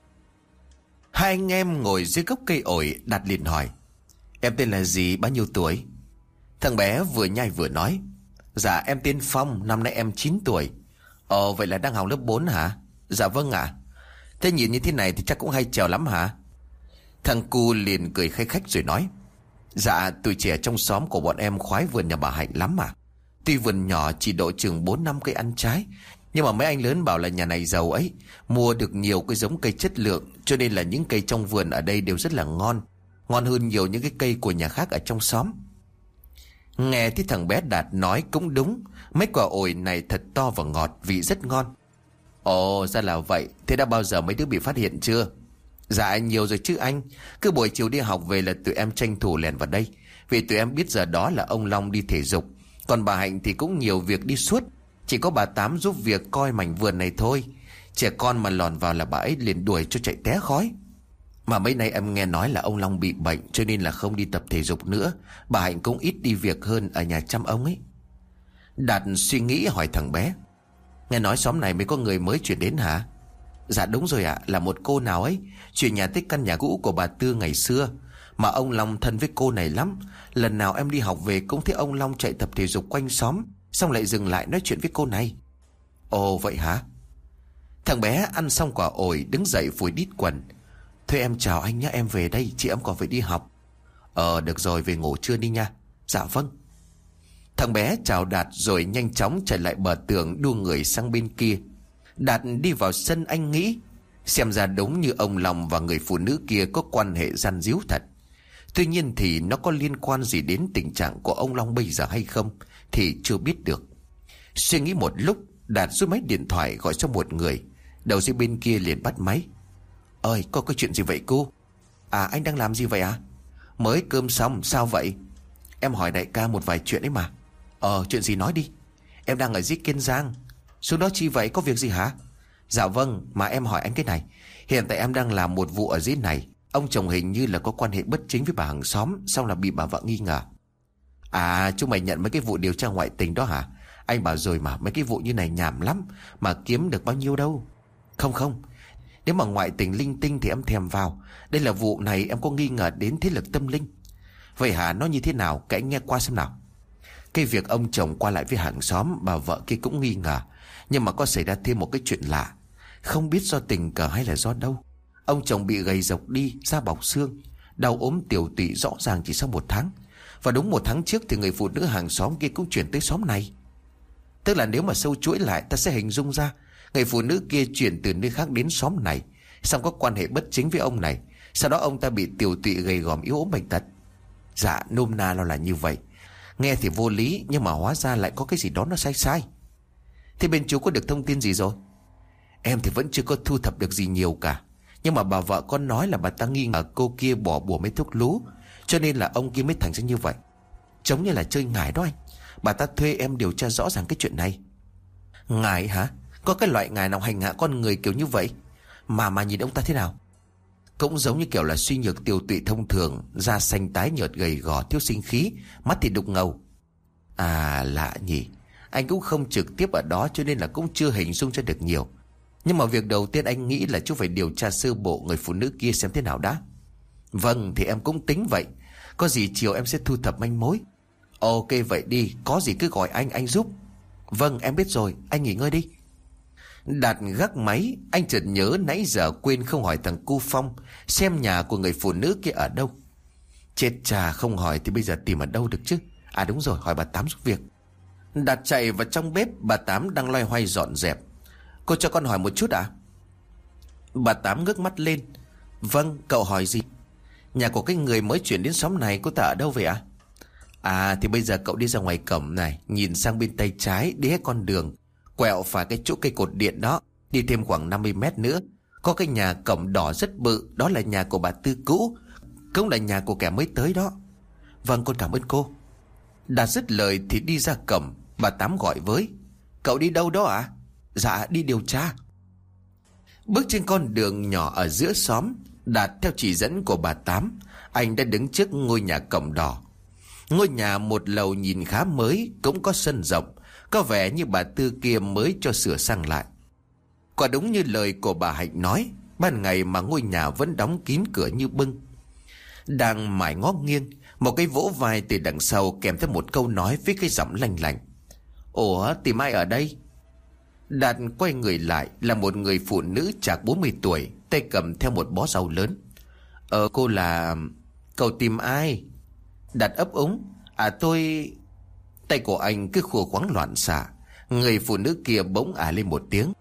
Hai anh em ngồi dưới gốc cây ổi. Đạt liền hỏi: Em tên là gì, bao nhiêu tuổi? Thằng bé vừa nhai vừa nói: Dạ em tên Phong, năm nay em chín tuổi. Ồ, vậy là đang học lớp bốn hả? Dạ vâng ạ. À. Thế nhìn như thế này thì chắc cũng hay trèo lắm hả? Thằng cu liền cười khách khách rồi nói: Dạ tuổi trẻ trong xóm của bọn em khoái vườn nhà bà Hạnh lắm mà. Tuy vườn nhỏ chỉ độ chừng bốn năm cây ăn trái, nhưng mà mấy anh lớn bảo là nhà này giàu ấy, mua được nhiều cái giống cây chất lượng, cho nên là những cây trong vườn ở đây đều rất là ngon. Ngon hơn nhiều những cái cây của nhà khác ở trong xóm. Nghe thấy thằng bé Đạt nói cũng đúng. Mấy quả ổi này thật to và ngọt, vị rất ngon. Ồ, ra là vậy. Thế đã bao giờ mấy đứa bị phát hiện chưa? Dạ nhiều rồi chứ anh. Cứ buổi chiều đi học về là tụi em tranh thủ lèn vào đây, vì tụi em biết giờ đó là ông Long đi thể dục. Còn bà Hạnh thì cũng nhiều việc đi suốt. Chỉ có bà Tám giúp việc coi mảnh vườn này thôi. Trẻ con mà lòn vào là bà ấy liền đuổi cho chạy té khói. Mà mấy nay em nghe nói là ông Long bị bệnh, cho nên là không đi tập thể dục nữa. Bà Hạnh cũng ít đi việc hơn ở nhà chăm ông ấy. Đạt suy nghĩ hỏi thằng bé: Nghe nói xóm này mới có người mới chuyển đến hả? Dạ đúng rồi ạ, à, là một cô nào ấy chuyển nhà tới căn nhà cũ của bà Tư ngày xưa. Mà ông Long thân với cô này lắm. Lần nào em đi học về cũng thấy ông Long chạy tập thể dục quanh xóm, xong lại dừng lại nói chuyện với cô này. Ồ vậy hả? Thằng bé ăn xong quả ổi đứng dậy phủi đít quần: Thôi em chào anh nhé, em về đây, chị em còn phải đi học. Ờ được rồi, về ngủ trưa đi nha. Dạ vâng. Thằng bé chào Đạt rồi nhanh chóng chạy lại bờ tường đua người sang bên kia. Đạt đi vào sân, anh nghĩ xem ra đúng như ông Long và người phụ nữ kia có quan hệ gian díu thật. Tuy nhiên thì nó có liên quan gì đến tình trạng của ông Long bây giờ hay không thì chưa biết được. Suy nghĩ một lúc, Đạt rút máy điện thoại gọi cho một người. Đầu dây bên kia liền bắt máy. Ơi, có cái chuyện gì vậy cô? À, anh đang làm gì vậy à? Mới cơm xong, sao vậy? Em hỏi đại ca một vài chuyện ấy mà. Ờ, chuyện gì nói đi. Em đang ở dưới Kiên Giang. Xuống đó chi vậy, có việc gì hả? Dạ vâng, mà em hỏi anh cái này. Hiện tại em đang làm một vụ ở dưới này. Ông chồng hình như là có quan hệ bất chính với bà hàng xóm, xong là bị bà vợ nghi ngờ. À, chúng mày nhận mấy cái vụ điều tra ngoại tình đó hả? Anh bảo rồi mà, mấy cái vụ như này nhảm lắm, mà kiếm được bao nhiêu đâu. Không không, nếu mà ngoại tình linh tinh thì em thèm vào. Đây là vụ này em có nghi ngờ đến thế lực tâm linh. Vậy hả, nó như thế nào, kể anh nghe qua xem nào. Cái việc ông chồng qua lại với hàng xóm, bà vợ kia cũng nghi ngờ. Nhưng mà có xảy ra thêm một cái chuyện lạ. Không biết do tình cờ hay là do đâu, ông chồng bị gầy rộc đi, da bọc xương, đau ốm tiểu tụy rõ ràng chỉ sau một tháng. Và đúng một tháng trước thì người phụ nữ hàng xóm kia cũng chuyển tới xóm này. Tức là nếu mà sâu chuỗi lại, ta sẽ hình dung ra người phụ nữ kia chuyển từ nơi khác đến xóm này, xong có quan hệ bất chính với ông này. Sau đó ông ta bị tiểu tụy gầy gòm yếu ốm bệnh tật. Dạ, nôm na nó là như vậy. Nghe thì vô lý, nhưng mà hóa ra lại có cái gì đó nó sai sai. Thế bên chú có được thông tin gì rồi? Em thì vẫn chưa có thu thập được gì nhiều cả. Nhưng mà bà vợ con nói là bà ta nghi ngờ cô kia bỏ bùa mấy thuốc lú, cho nên là ông kia mới thành ra như vậy. Giống như là chơi ngải đó anh. Bà ta thuê em điều tra rõ ràng cái chuyện này. Ngải hả? Có cái loại ngải nào hành hạ con người kiểu như vậy? Mà mà nhìn ông ta thế nào? Cũng giống như kiểu là suy nhược tiểu tụy thông thường, da xanh tái nhợt gầy gò thiếu sinh khí, mắt thì đục ngầu. À, lạ nhỉ. Anh cũng không trực tiếp ở đó cho nên là cũng chưa hình dung ra được nhiều. Nhưng mà việc đầu tiên anh nghĩ là chú phải điều tra sơ bộ người phụ nữ kia xem thế nào đã. Vâng, thì em cũng tính vậy. Có gì chiều em sẽ thu thập manh mối. Ok vậy đi, có gì cứ gọi anh, anh giúp. Vâng, em biết rồi, anh nghỉ ngơi đi. Đạt gác máy, anh chợt nhớ nãy giờ quên không hỏi thằng Cu Phong xem nhà của người phụ nữ kia ở đâu. Chết chà, không hỏi thì bây giờ tìm ở đâu được chứ. À đúng rồi, hỏi bà Tám giúp việc. Đạt chạy vào trong bếp, bà Tám đang loay hoay dọn dẹp. Cô cho con hỏi một chút ạ? Bà Tám ngước mắt lên. Vâng, cậu hỏi gì? Nhà của cái người mới chuyển đến xóm này, cô ta ở đâu vậy ạ? À thì bây giờ cậu đi ra ngoài cổng này, nhìn sang bên tay trái, đi hết con đường, quẹo phải cái chỗ cây cột điện đó, đi thêm khoảng năm mươi mét nữa, có cái nhà cổng đỏ rất bự. Đó là nhà của bà Tư cũ, cũng là nhà của kẻ mới tới đó. Vâng, con cảm ơn cô. Đã dứt lời thì đi ra cổng. Bà Tám gọi với. Cậu đi đâu đó ạ? Dạ, đi điều tra. Bước trên con đường nhỏ ở giữa xóm, Đạt theo chỉ dẫn của bà Tám, anh đã đứng trước ngôi nhà cổng đỏ. Ngôi nhà một lầu nhìn khá mới, cũng có sân rộng, có vẻ như bà Tư kia mới cho sửa sang lại. Quả đúng như lời của bà Hạnh nói, ban ngày mà ngôi nhà vẫn đóng kín cửa như bưng. Đang mải ngó nghiêng, một cái vỗ vai từ đằng sau kèm theo một câu nói với cái giọng lanh lành. Ủa, tìm ai ở đây? Đạt quay người lại là một người phụ nữ chạc bốn mươi tuổi, tay cầm theo một bó rau lớn. Ờ, cô là... Cậu tìm ai? Đạt ấp úng. À tôi... Tay của anh cứ khua khoắng loạn xạ. Người phụ nữ kia bỗng ả lên một tiếng.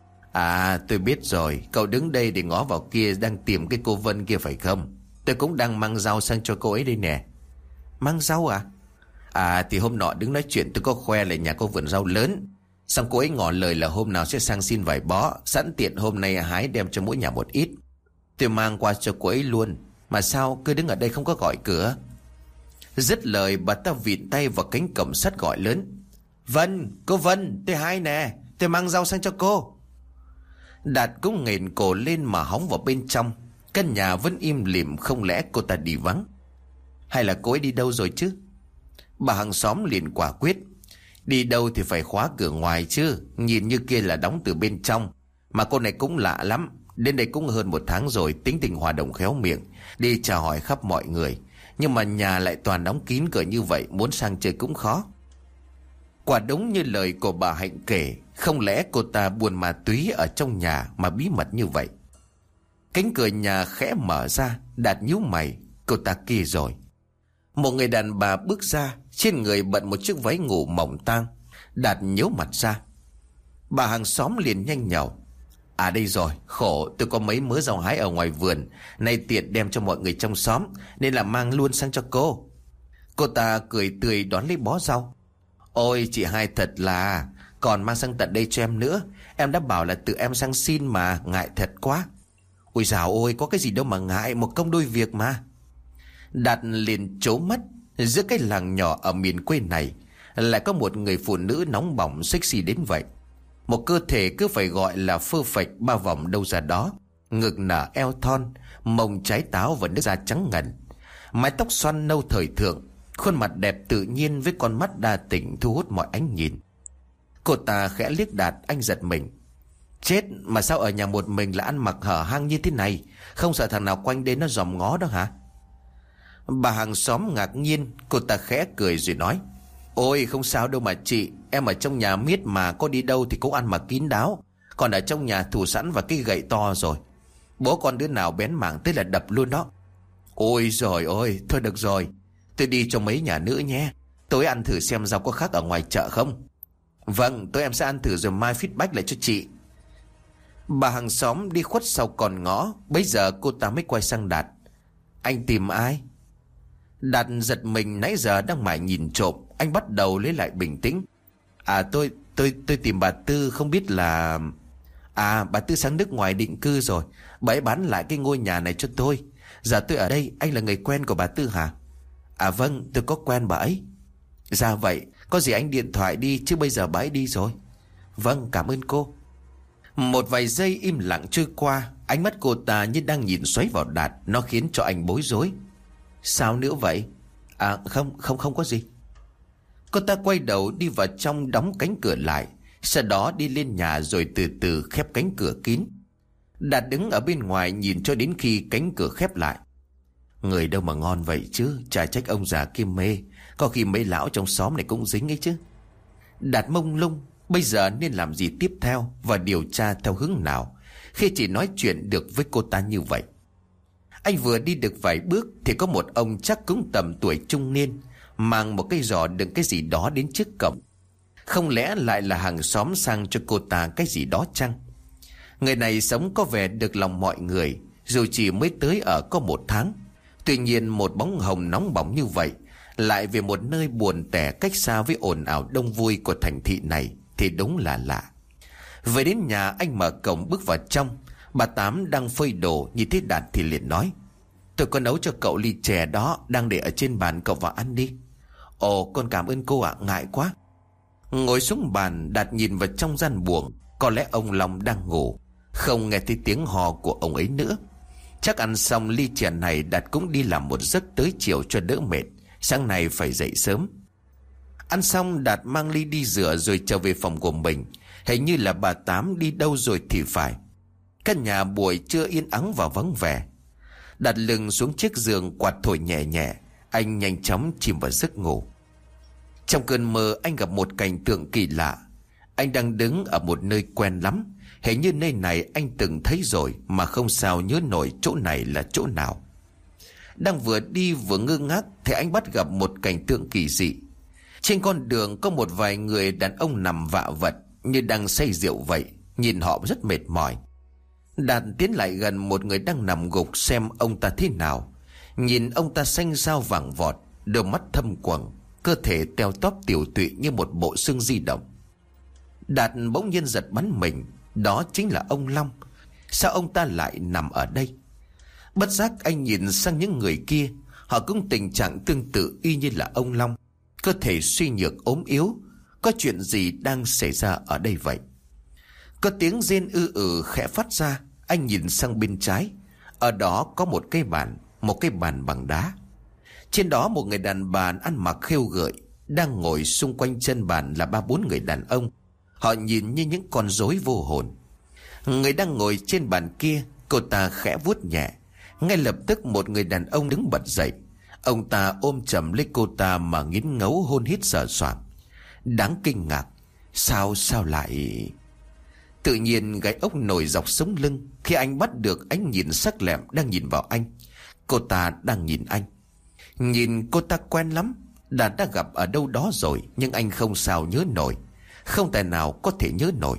À, tôi biết rồi, cậu đứng đây để ngó vào kia đang tìm cái cô Vân kia phải không? Tôi cũng đang mang rau sang cho cô ấy đây nè. Mang rau à? À thì hôm nọ đứng nói chuyện tôi có khoe là nhà có vườn rau lớn. Xong cô ấy ngỏ lời là hôm nào sẽ sang xin vài bó, sẵn tiện hôm nay hái đem cho mỗi nhà một ít. Tôi mang qua cho cô ấy luôn. Mà sao cứ đứng ở đây không có gọi cửa? Dứt lời bà ta vịn tay vào cánh cổng sắt gọi lớn. Vân, cô Vân, tôi hai nè, tôi mang rau sang cho cô. Đạt cũng nghển cổ lên mà hóng vào bên trong. Căn nhà vẫn im lìm, không lẽ cô ta đi vắng? Hay là cô ấy đi đâu rồi chứ? Bà hàng xóm liền quả quyết. Đi đâu thì phải khóa cửa ngoài chứ, nhìn như kia là đóng từ bên trong. Mà cô này cũng lạ lắm, đến đây cũng hơn một tháng rồi, tính tình hòa đồng khéo miệng, đi chào hỏi khắp mọi người. Nhưng mà nhà lại toàn đóng kín cửa như vậy, muốn sang chơi cũng khó. Quả đúng như lời của bà Hạnh kể, không lẽ cô ta buôn ma túy ở trong nhà mà bí mật như vậy? Cánh cửa nhà khẽ mở ra, Đạt nhíu mày, cô ta kia rồi. Một người đàn bà bước ra, trên người bận một chiếc váy ngủ mỏng tang. Đạt nhíu mặt ra. Bà hàng xóm liền nhanh nhảu. À đây rồi, khổ, tôi có mấy mớ rau hái ở ngoài vườn, nay tiện đem cho mọi người trong xóm, nên là mang luôn sang cho cô. Cô ta cười tươi đón lấy bó rau. Ôi chị hai thật là, Còn mang sang tận đây cho em nữa. Em đã bảo là tự em sang xin mà, ngại thật quá. Ôi dào ôi, có cái gì đâu mà ngại, một công đôi việc mà. Đạt liền trố mắt. Giữa cái làng nhỏ ở miền quê này lại có một người phụ nữ nóng bỏng sexy đến vậy. Một cơ thể cứ phải gọi là phơ phạch ba vòng đâu ra đó. Ngực nở eo thon, mông trái táo và nước da trắng ngần, mái tóc xoăn nâu thời thượng, khuôn mặt đẹp tự nhiên với con mắt đa tình thu hút mọi ánh nhìn. Cô ta khẽ liếc Đạt, anh giật mình. Chết, mà sao ở nhà một mình là ăn mặc hở hang như thế này? Không sợ thằng nào quanh đến nó dòm ngó đó hả? Bà hàng xóm ngạc nhiên. Cô ta khẽ cười rồi nói: Ôi không sao đâu mà chị. Em ở trong nhà miết mà, có đi đâu thì cũng ăn mặc kín đáo. Còn ở trong nhà thủ sẵn và cái gậy to rồi. Bố con đứa nào bén mảng tới là đập luôn đó. Ôi giời ơi, thôi được rồi, tôi đi cho mấy nhà nữa nhé. Tối ăn thử xem rau có khác ở ngoài chợ không. Vâng, tôi em sẽ ăn thử rồi mai feedback lại cho chị. Bà hàng xóm đi khuất sau con ngõ. Bấy giờ cô ta mới quay sang Đạt: Anh tìm ai? Đạt giật mình, nãy giờ đang mải nhìn trộm. Anh bắt đầu lấy lại bình tĩnh. À tôi, tôi, tôi tìm bà Tư, không biết là... À bà Tư sang nước ngoài định cư rồi. Bà ấy bán lại cái ngôi nhà này cho tôi. Giờ tôi ở đây, anh là người quen của bà Tư hả? À vâng, tôi có quen bà ấy. Dạ vậy, có gì anh điện thoại đi, chứ bây giờ bà ấy đi rồi. Vâng, cảm ơn cô. Một vài giây im lặng trôi qua. Ánh mắt cô ta như đang nhìn xoáy vào Đạt. Nó khiến cho anh bối rối. Sao nữa vậy? À không, không, không có gì. Cô ta quay đầu đi vào trong, đóng cánh cửa lại. Sau đó đi lên nhà rồi từ từ khép cánh cửa kín. Đạt đứng ở bên ngoài nhìn cho đến khi cánh cửa khép lại. Người đâu mà ngon vậy chứ, chả trách ông già kia mê. Có khi mấy lão trong xóm này cũng dính ấy chứ. Đạt mông lung, bây giờ nên làm gì tiếp theo và điều tra theo hướng nào khi chỉ nói chuyện được với cô ta như vậy. Anh vừa đi được vài bước thì có một ông chắc cũng tầm tuổi trung niên, mang một cái giỏ đựng cái gì đó đến trước cổng. Không lẽ lại là hàng xóm sang cho cô ta cái gì đó chăng? Người này sống có vẻ được lòng mọi người, dù chỉ mới tới ở có một tháng. Tuy nhiên một bóng hồng nóng bỏng như vậy, lại về một nơi buồn tẻ cách xa với ồn ào đông vui của thành thị này, thì đúng là lạ. Về đến nhà, anh mở cổng bước vào trong. Bà Tám đang phơi đồ, nhìn thấy Đạt thì liền nói: Tôi có nấu cho cậu ly chè đó, đang để ở trên bàn, cậu vào ăn đi. Ồ, con cảm ơn cô ạ, ngại quá. Ngồi xuống bàn, Đạt nhìn vào trong gian buồng. Có lẽ ông Long đang ngủ, không nghe thấy tiếng hò của ông ấy nữa. Chắc ăn xong ly chè này, Đạt cũng đi làm một giấc tới chiều cho đỡ mệt. Sáng nay phải dậy sớm. Ăn xong, Đạt mang ly đi rửa rồi trở về phòng của mình. Hình như là bà Tám đi đâu rồi thì phải. Căn nhà buổi trưa yên ắng và vắng vẻ. Đặt lưng xuống chiếc giường, quạt thổi nhẹ nhẹ. Anh nhanh chóng chìm vào giấc ngủ. Trong cơn mơ, anh gặp một cảnh tượng kỳ lạ. Anh đang đứng ở một nơi quen lắm. Hình như nơi này anh từng thấy rồi, mà không sao nhớ nổi chỗ này là chỗ nào. Đang vừa đi vừa ngơ ngác thì anh bắt gặp một cảnh tượng kỳ dị. Trên con đường có một vài người đàn ông nằm vạ vật, như đang say rượu vậy. Nhìn họ rất mệt mỏi. Đạt tiến lại gần một người đang nằm gục xem ông ta thế nào. Nhìn ông ta xanh xao vàng vọt, đôi mắt thâm quầng, cơ thể teo tóp tiều tụy như một bộ xương di động. Đạt bỗng nhiên giật bắn mình. Đó chính là ông Long. Sao ông ta lại nằm ở đây? Bất giác anh nhìn sang những người kia. Họ cũng tình trạng tương tự y như là ông Long, cơ thể suy nhược ốm yếu. Có chuyện gì đang xảy ra ở đây vậy? Có tiếng rên ư ử khẽ phát ra. Anh nhìn sang bên trái. Ở đó có một cái bàn, một cái bàn bằng đá. Trên đó một người đàn bà ăn mặc khêu gợi đang ngồi, xung quanh chân bàn là ba bốn người đàn ông. Họ nhìn như những con rối vô hồn. Người đang ngồi trên bàn kia, cô ta khẽ vuốt nhẹ. Ngay lập tức một người đàn ông đứng bật dậy. Ông ta ôm chầm lấy cô ta mà nghiến ngấu hôn hít sờ soạng. Đáng kinh ngạc, Sao sao lại... Tự nhiên gáy ốc nổi dọc sống lưng khi anh bắt được ánh nhìn sắc lẹm đang nhìn vào anh. Cô ta đang nhìn anh. Nhìn cô ta quen lắm. Đạt đã gặp ở đâu đó rồi, nhưng anh không sao nhớ nổi. Không tài nào có thể nhớ nổi.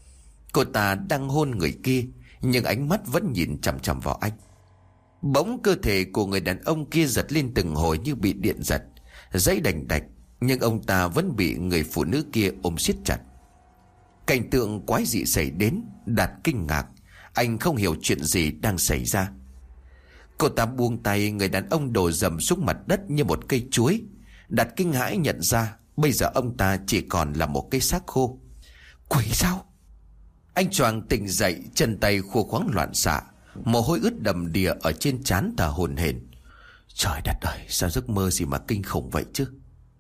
Cô ta đang hôn người kia, nhưng ánh mắt vẫn nhìn chằm chằm vào anh. Bỗng cơ thể của người đàn ông kia giật lên từng hồi như bị điện giật, giãy đành đạch. Nhưng ông ta vẫn bị người phụ nữ kia ôm siết chặt. Cảnh tượng quái dị xảy đến. Đạt kinh ngạc. Anh không hiểu chuyện gì đang xảy ra. Cô ta buông tay, người đàn ông đổ dầm xuống mặt đất như một cây chuối. Đạt kinh hãi nhận ra bây giờ ông ta chỉ còn là một cái xác khô. Quỷ sao? Anh choàng tỉnh dậy, chân tay khô khoắng loạn xạ, mồ hôi ướt đầm đìa ở trên trán thở hổn hển. Trời đất ơi, sao giấc mơ gì mà kinh khủng vậy chứ?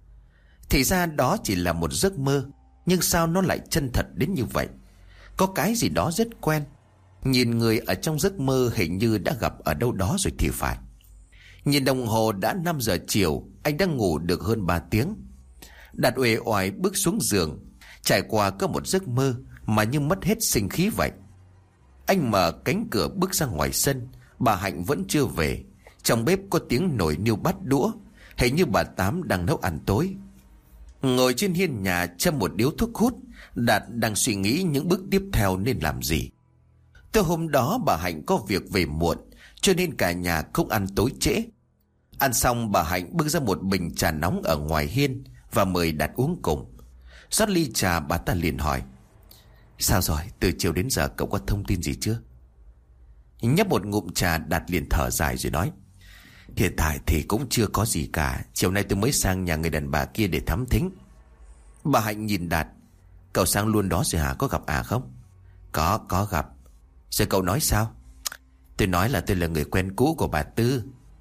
Thì ra đó chỉ là một giấc mơ, nhưng sao nó lại chân thật đến như vậy? Có cái gì đó rất quen. Nhìn người ở trong giấc mơ hình như đã gặp ở đâu đó rồi thì phải. Nhìn đồng hồ đã năm giờ chiều, anh đang ngủ được hơn ba tiếng. Đạt uể oải bước xuống giường. Trải qua có một giấc mơ mà như mất hết sinh khí vậy. Anh mở cánh cửa bước ra ngoài sân. Bà Hạnh vẫn chưa về. Trong bếp có tiếng nồi niêu bát đũa. Hình như bà Tám đang nấu ăn tối. Ngồi trên hiên nhà châm một điếu thuốc hút, Đạt đang suy nghĩ những bước tiếp theo nên làm gì. Từ hôm đó bà Hạnh có việc về muộn, cho nên cả nhà không ăn tối trễ. Ăn xong bà Hạnh bưng ra một bình trà nóng ở ngoài hiên và mời Đạt uống cùng. Rót ly trà, bà ta liền hỏi: Sao rồi, từ chiều đến giờ cậu có thông tin gì chưa? Nhấp một ngụm trà, Đạt liền thở dài rồi nói: Hiện tại thì cũng chưa có gì cả. Chiều nay tôi mới sang nhà người đàn bà kia để thám thính. Bà Hạnh nhìn Đạt: Cậu sang luôn đó rồi hả? Có gặp à không? Có, có gặp. Rồi cậu nói sao? Tôi nói là tôi là người quen cũ của bà Tư.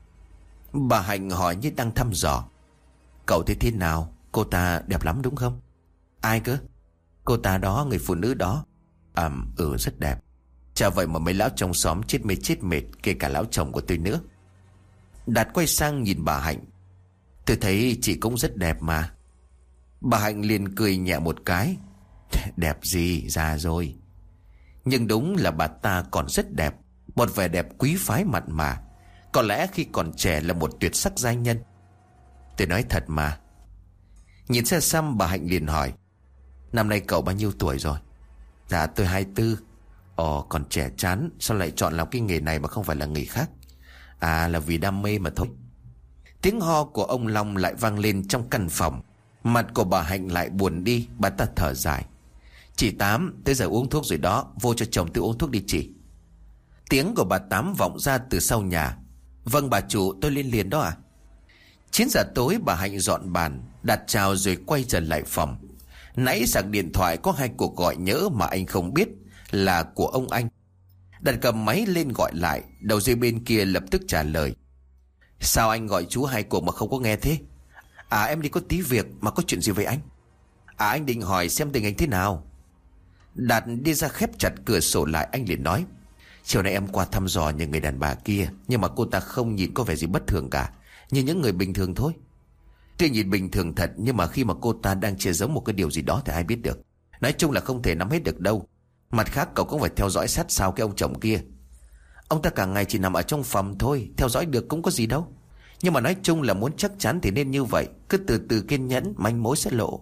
Bà Hạnh hỏi như đang thăm dò: Cậu thấy thế nào? Cô ta đẹp lắm đúng không? Ai cơ? Cô ta đó, người phụ nữ đó. À, ừ rất đẹp. Chả vậy mà mấy lão trong xóm chết mê chết mệt, kể cả lão chồng của tôi nữa. Đạt quay sang nhìn bà Hạnh: Tôi thấy chị cũng rất đẹp mà. Bà Hạnh liền cười nhẹ một cái: Đẹp gì, già rồi. Nhưng đúng là bà ta còn rất đẹp. Một vẻ đẹp quý phái mặn mà. Có lẽ khi còn trẻ là một tuyệt sắc giai nhân. Tôi nói thật mà. Nhìn xa xăm, bà Hạnh liền hỏi: Năm nay cậu bao nhiêu tuổi rồi? Dạ tôi hai mươi tư. Ồ, còn trẻ chán. Sao lại chọn làm cái nghề này mà không phải là nghề khác? À, là vì đam mê mà thôi. Tiếng ho của ông Long lại vang lên trong căn phòng. Mặt của bà Hạnh lại buồn đi. Bà ta thở dài: Chị Tám, tới giờ uống thuốc rồi đó. Vô cho chồng tôi uống thuốc đi chị. Tiếng của bà Tám vọng ra từ sau nhà: Vâng bà chủ, tôi lên liền đó à. Chín giờ tối bà Hạnh dọn bàn, đặt chào rồi quay trở lại phòng. Nãy sạc điện thoại có hai cuộc gọi nhỡ mà anh không biết là của ông anh. Đặt cầm máy lên gọi lại. Đầu dây bên kia lập tức trả lời: Sao anh gọi chú hai cuộc mà không có nghe thế? À em đi có tí việc. Mà có chuyện gì vậy anh? À anh định hỏi xem tình hình thế nào. Đạt đi ra khép chặt cửa sổ lại. Anh liền nói: Chiều nay em qua thăm dò nhà người đàn bà kia, nhưng mà cô ta không nhìn có vẻ gì bất thường cả, như những người bình thường thôi. Tuy nhìn bình thường thật, nhưng mà khi mà cô ta đang che giấu một cái điều gì đó thì ai biết được. Nói chung là không thể nắm hết được đâu. Mặt khác cậu cũng phải theo dõi sát sao cái ông chồng kia. Ông ta cả ngày chỉ nằm ở trong phòng thôi, theo dõi được cũng có gì đâu. Nhưng mà nói chung là muốn chắc chắn thì nên như vậy. Cứ từ từ kiên nhẫn, manh mối sẽ lộ.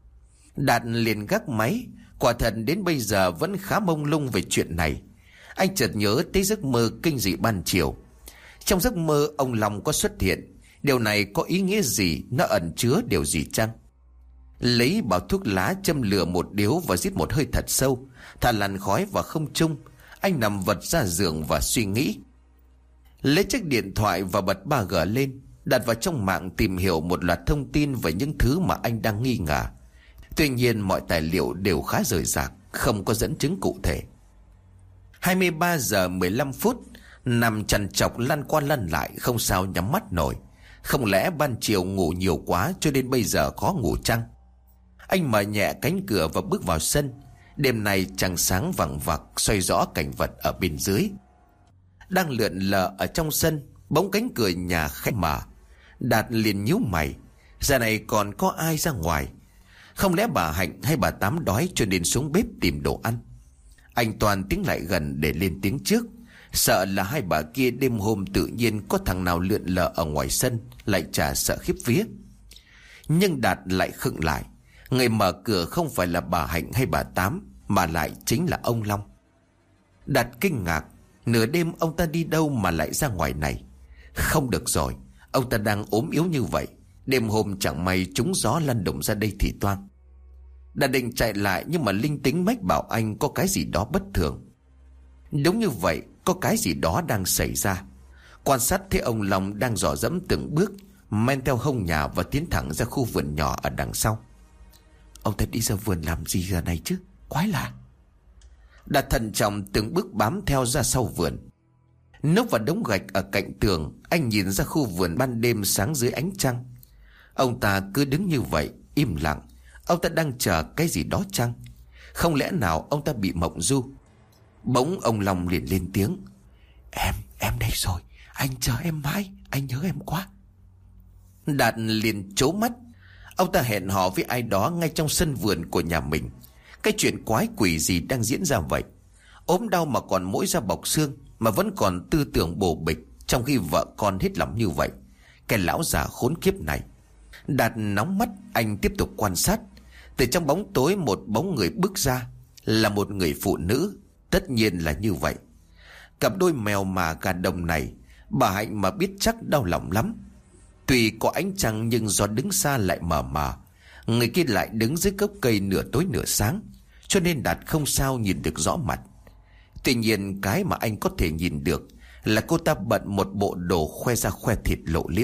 Đạt liền gác máy. Quả thật đến bây giờ vẫn khá mông lung về chuyện này. Anh chợt nhớ tới giấc mơ kinh dị ban chiều. Trong giấc mơ ông Long có xuất hiện. Điều này có ý nghĩa gì? Nó ẩn chứa điều gì chăng? Lấy bao thuốc lá châm lửa một điếu và rít một hơi thật sâu, thả làn khói vào không trung. Anh nằm vật ra giường và suy nghĩ. Lấy chiếc điện thoại và bật ba G lên, đặt vào trong mạng tìm hiểu một loạt thông tin về những thứ mà anh đang nghi ngờ. Tuy nhiên mọi tài liệu đều khá rời rạc, không có dẫn chứng cụ thể. Hai mươi ba giờ mười lăm phút, nằm trằn trọc lăn qua lăn lại không sao nhắm mắt nổi. Không lẽ ban chiều ngủ nhiều quá cho đến bây giờ khó ngủ chăng? Anh mở nhẹ cánh cửa và bước vào sân. Đêm nay trăng sáng vằng vặc xoay rõ cảnh vật ở bên dưới. Đang lượn lờ ở trong sân, bỗng cánh cửa nhà khẽ mở. Đạt liền nhíu mày. Giờ này còn có ai ra ngoài? Không lẽ bà Hạnh hay bà Tám đói cho nên xuống bếp tìm đồ ăn? Anh toàn tiến lại gần để lên tiếng trước, sợ là hai bà kia đêm hôm tự nhiên có thằng nào lượn lờ ở ngoài sân, lại chả sợ khiếp vía. Nhưng Đạt lại khựng lại. Người mở cửa không phải là bà Hạnh hay bà Tám, mà lại chính là ông Long. Đạt kinh ngạc. Nửa đêm ông ta đi đâu mà lại ra ngoài này? Không được rồi, ông ta đang ốm yếu như vậy, đêm hôm chẳng may trúng gió lăn đùng ra đây thì toang. Đạt định chạy lại, nhưng mà linh tính mách bảo anh có cái gì đó bất thường. Đúng như vậy, có cái gì đó đang xảy ra. Quan sát thấy ông Long đang dò dẫm từng bước, men theo hông nhà và tiến thẳng ra khu vườn nhỏ ở đằng sau. Ông ta đi ra vườn làm gì giờ này chứ? Quái lạ. Đạt thận trọng từng bước bám theo ra sau vườn. Núp vào đống gạch ở cạnh tường, anh nhìn ra khu vườn ban đêm sáng dưới ánh trăng. Ông ta cứ đứng như vậy, im lặng. Ông ta đang chờ cái gì đó chăng? Không lẽ nào ông ta bị mộng du? Bỗng ông Long liền lên tiếng. Em, em đây rồi. Anh chờ em mãi, anh nhớ em quá. Đạt liền trố mắt. Ông ta hẹn hò với ai đó ngay trong sân vườn của nhà mình. Cái chuyện quái quỷ gì đang diễn ra vậy? Ốm đau mà còn mỗi da bọc xương, mà vẫn còn tư tưởng bồ bịch, trong khi vợ con hết lòng như vậy. Cái lão già khốn kiếp này. Đạt nóng mắt, anh tiếp tục quan sát. Từ trong bóng tối một bóng người bước ra. Là một người phụ nữ. Tất nhiên là như vậy. Cặp đôi mèo mà gà đồng này, bà Hạnh mà biết chắc đau lòng lắm. Tuy có ánh trăng nhưng do đứng xa lại mờ mờ. Người kia lại đứng dưới gốc cây nửa tối nửa sáng, cho nên Đạt không sao nhìn được rõ mặt. Tuy nhiên cái mà anh có thể nhìn được là cô ta bận một bộ đồ khoe ra khoe thịt lộ liễu.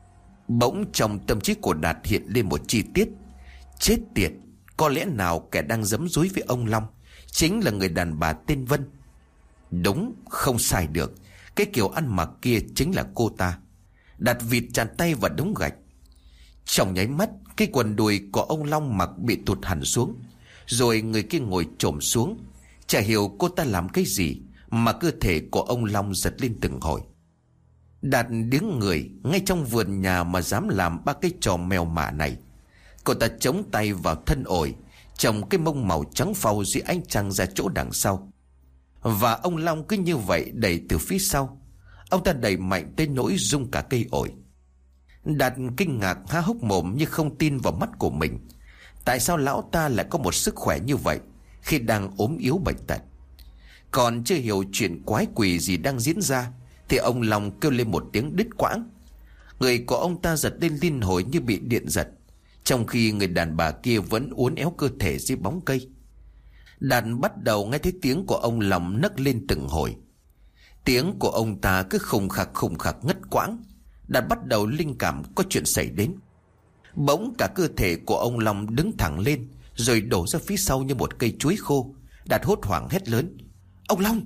Bỗng trong tâm trí của Đạt hiện lên một chi tiết. Chết tiệt, có lẽ nào kẻ đang giấm dúi với ông Long chính là người đàn bà tên Vân? Đúng, không sai được. Cái kiểu ăn mặc kia chính là cô ta. Đạt vịt chặt tay vào đống gạch. Trong nháy mắt, cái quần đùi của ông Long mặc bị tụt hẳn xuống. Rồi người kia ngồi chồm xuống. Chả hiểu cô ta làm cái gì mà cơ thể của ông Long giật lên từng hồi. Đạt đứng người ngay trong vườn nhà mà dám làm ba cái trò mèo mả này. Cô ta chống tay vào thân ổi, chồng cái mông màu trắng phau dưới ánh trăng ra chỗ đằng sau. Và ông Long cứ như vậy đẩy từ phía sau. Ông ta đẩy mạnh tới nỗi rung cả cây ổi. Đạt kinh ngạc há hốc mồm như không tin vào mắt của mình. Tại sao lão ta lại có một sức khỏe như vậy khi đang ốm yếu bệnh tật? Còn chưa hiểu chuyện quái quỷ gì đang diễn ra thì ông Long kêu lên một tiếng đứt quãng. Người của ông ta giật lên liên hồi như bị điện giật, trong khi người đàn bà kia vẫn uốn éo cơ thể dưới bóng cây. Đạt bắt đầu nghe thấy tiếng của ông Long nấc lên từng hồi. Tiếng của ông ta cứ khùng khặc khùng khặc ngất quãng. Đạt bắt đầu linh cảm có chuyện xảy đến. Bỗng cả cơ thể của ông Long đứng thẳng lên, rồi đổ ra phía sau như một cây chuối khô. Đạt hốt hoảng hét lớn. Ông Long!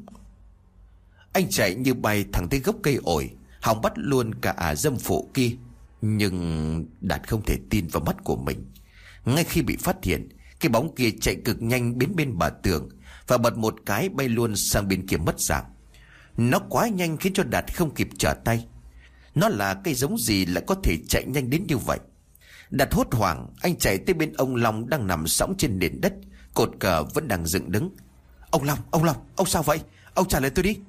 Anh chạy như bay thẳng tới gốc cây ổi, hòng bắt luôn cả ả dâm phụ kia. Nhưng Đạt không thể tin vào mắt của mình. Ngay khi bị phát hiện, cái bóng kia chạy cực nhanh đến bên bờ tường và bật một cái bay luôn sang bên kia mất dạng. Nó quá nhanh khiến cho Đạt không kịp trở tay. Nó là cây giống gì lại có thể chạy nhanh đến như vậy? Đạt hốt hoảng, anh chạy tới bên ông Long đang nằm sõng trên nền đất, cột cờ vẫn đang dựng đứng. Ông Long, ông Long, ông sao vậy? Ông trả lời tôi đi.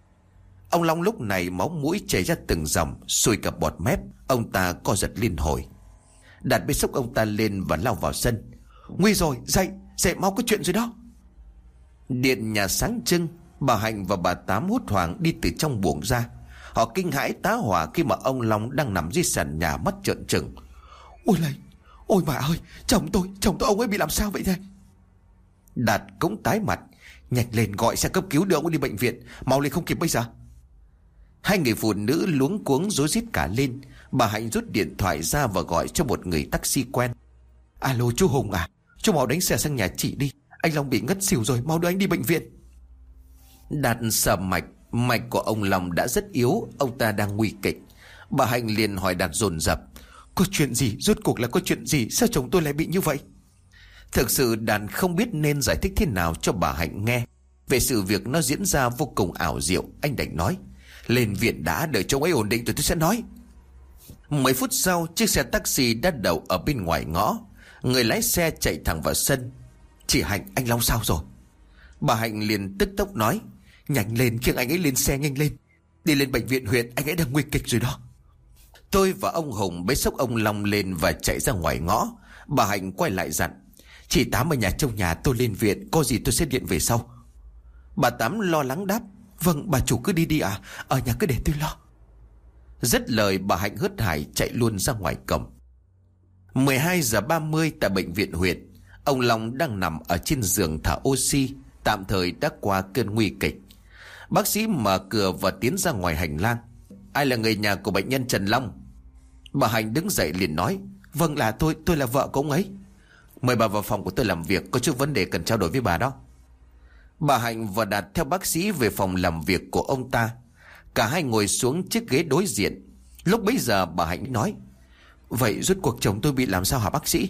Ông Long lúc này máu mũi chảy ra từng dòng, sùi cả bọt mép. Ông ta co giật liên hồi. Đạt bế xốc ông ta lên và lao vào sân. Nguy rồi, dậy, dậy mau, có chuyện rồi đó. Điện nhà sáng trưng. Bà Hạnh và bà Tám hốt hoảng đi từ trong buồng ra. Họ kinh hãi tá hỏa khi mà ông Long đang nằm dưới sàn nhà mắt trợn trừng. Ôi lạy, ôi bà ơi, chồng tôi, chồng tôi ông ấy bị làm sao vậy thế? Đạt cũng tái mặt. Nhanh lên gọi xe cấp cứu đưa ông ấy đi bệnh viện, mau lên không kịp bây giờ. Hai người phụ nữ luống cuống rối rít cả lên. Bà Hạnh rút điện thoại ra và gọi cho một người taxi quen. Alo chú Hùng à, chú mau đánh xe sang nhà chị đi. Anh Long bị ngất xỉu rồi, mau đưa anh đi bệnh viện. Đạt sờ mạch. Mạch của ông Long đã rất yếu, ông ta đang nguy kịch. Bà Hạnh liền hỏi Đạt dồn dập. Có chuyện gì, rốt cuộc là có chuyện gì? Sao chồng tôi lại bị như vậy? Thực sự Đạt không biết nên giải thích thế nào cho bà Hạnh nghe về sự việc nó diễn ra vô cùng ảo diệu. Anh đành nói. Lên viện đã, đợi cho ông ấy ổn định rồi tôi sẽ nói. Mấy phút sau, chiếc xe taxi đã đậu ở bên ngoài ngõ. Người lái xe chạy thẳng vào sân. Chị Hạnh, anh Long sao rồi? Bà Hạnh liền tức tốc nói. Nhanh lên, khiêng anh ấy lên xe nhanh lên. Đi lên bệnh viện huyện, anh ấy đang nguy kịch rồi đó. Tôi và ông Hùng bế xốc ông Long lên và chạy ra ngoài ngõ. Bà Hạnh quay lại dặn. Chị Tám ở nhà trong nhà, tôi lên viện, có gì tôi sẽ điện về sau. Bà Tám lo lắng đáp. Vâng, bà chủ cứ đi đi à, ở nhà cứ để tôi lo. Dứt lời bà Hạnh hớt hải chạy luôn ra ngoài cổng. Mười hai giờ ba mươi tại bệnh viện huyện. Ông Long đang nằm ở trên giường thở oxy, tạm thời đã qua cơn nguy kịch. Bác sĩ mở cửa và tiến ra ngoài hành lang. Ai là người nhà của bệnh nhân Trần Long? Bà Hạnh đứng dậy liền nói. Vâng, là tôi, tôi là vợ của ông ấy. Mời bà vào phòng của tôi làm việc, có chút vấn đề cần trao đổi với bà đó. Bà Hạnh và Đạt theo bác sĩ về phòng làm việc của ông ta. Cả hai ngồi xuống chiếc ghế đối diện. Lúc bấy giờ bà Hạnh nói. Vậy rốt cuộc chồng tôi bị làm sao hả bác sĩ?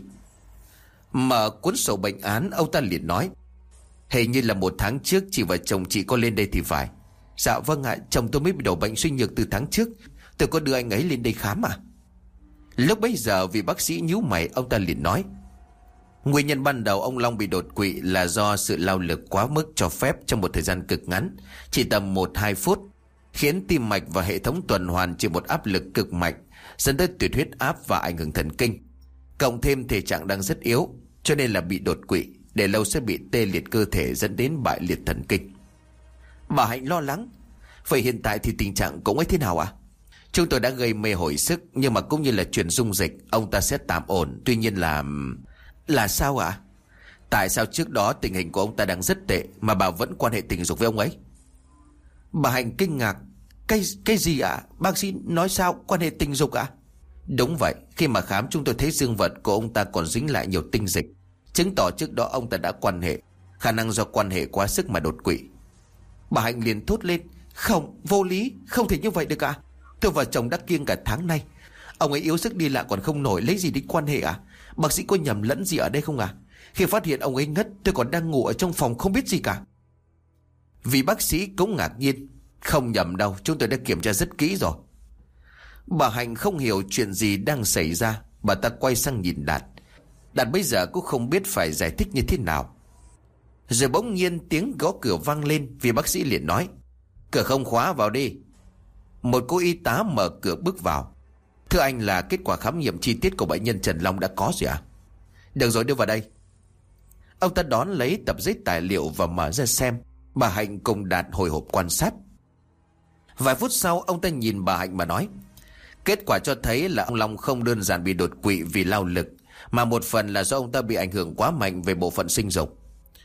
Mở cuốn sổ bệnh án, ông ta liền nói. Hình như là một tháng trước chị và chồng chị có lên đây thì phải. Dạ vâng ạ, chồng tôi mới bị đổ bệnh suy nhược từ tháng trước. Tôi có đưa anh ấy lên đây khám à? Lúc bấy giờ vì bác sĩ nhíu mày, ông ta liền nói. Nguyên nhân ban đầu ông Long bị đột quỵ là do sự lao lực quá mức cho phép trong một thời gian cực ngắn, chỉ tầm một hai phút, khiến tim mạch và hệ thống tuần hoàn chịu một áp lực cực mạnh, dẫn tới tuyệt huyết áp và ảnh hưởng thần kinh. Cộng thêm thể trạng đang rất yếu, cho nên là bị đột quỵ, để lâu sẽ bị tê liệt cơ thể dẫn đến bại liệt thần kinh. Bà Hạnh lo lắng. Vậy hiện tại thì tình trạng của ông ấy thế nào ạ? À? Chúng tôi đã gây mê hồi sức, nhưng mà cũng như là truyền dung dịch, ông ta sẽ tạm ổn. Tuy nhiên là... Là sao ạ? À? Tại sao trước đó tình hình của ông ta đang rất tệ mà bà vẫn quan hệ tình dục với ông ấy? Bà Hạnh kinh ngạc. Cái cái gì ạ? À? Bác sĩ nói sao quan hệ tình dục ạ? À? Đúng vậy, khi mà khám chúng tôi thấy dương vật của ông ta còn dính lại nhiều tinh dịch, chứng tỏ trước đó ông ta đã quan hệ, khả năng do quan hệ quá sức mà đột quỵ. Bà Hạnh liền thốt lên. Không, vô lý, không thể như vậy được ạ. À? Tôi và chồng đã kiêng cả tháng nay. Ông ấy yếu sức đi lại còn không nổi, lấy gì đi quan hệ à? Bác sĩ có nhầm lẫn gì ở đây không à? Khi phát hiện ông ấy ngất, tôi còn đang ngủ ở trong phòng không biết gì cả. Vì bác sĩ cũng ngạc nhiên. Không nhầm đâu, chúng tôi đã kiểm tra rất kỹ rồi. Bà Hạnh không hiểu chuyện gì đang xảy ra. Bà ta quay sang nhìn Đạt. Đạt bây giờ cũng không biết phải giải thích như thế nào. Rồi bỗng nhiên tiếng gõ cửa vang lên. Vì bác sĩ liền nói. Cửa không khóa, vào đi. Một cô y tá mở cửa bước vào. Thưa anh, là kết quả khám nghiệm chi tiết của bệnh nhân Trần Long đã có rồi à? Được rồi, đưa vào đây. Ông ta đón lấy tập giấy tài liệu và mở ra xem. Bà Hạnh cùng Đạt hồi hộp quan sát. Vài phút sau, ông ta nhìn bà Hạnh mà nói. Kết quả cho thấy là ông Long không đơn giản bị đột quỵ vì lao lực, mà một phần là do ông ta bị ảnh hưởng quá mạnh về bộ phận sinh dục.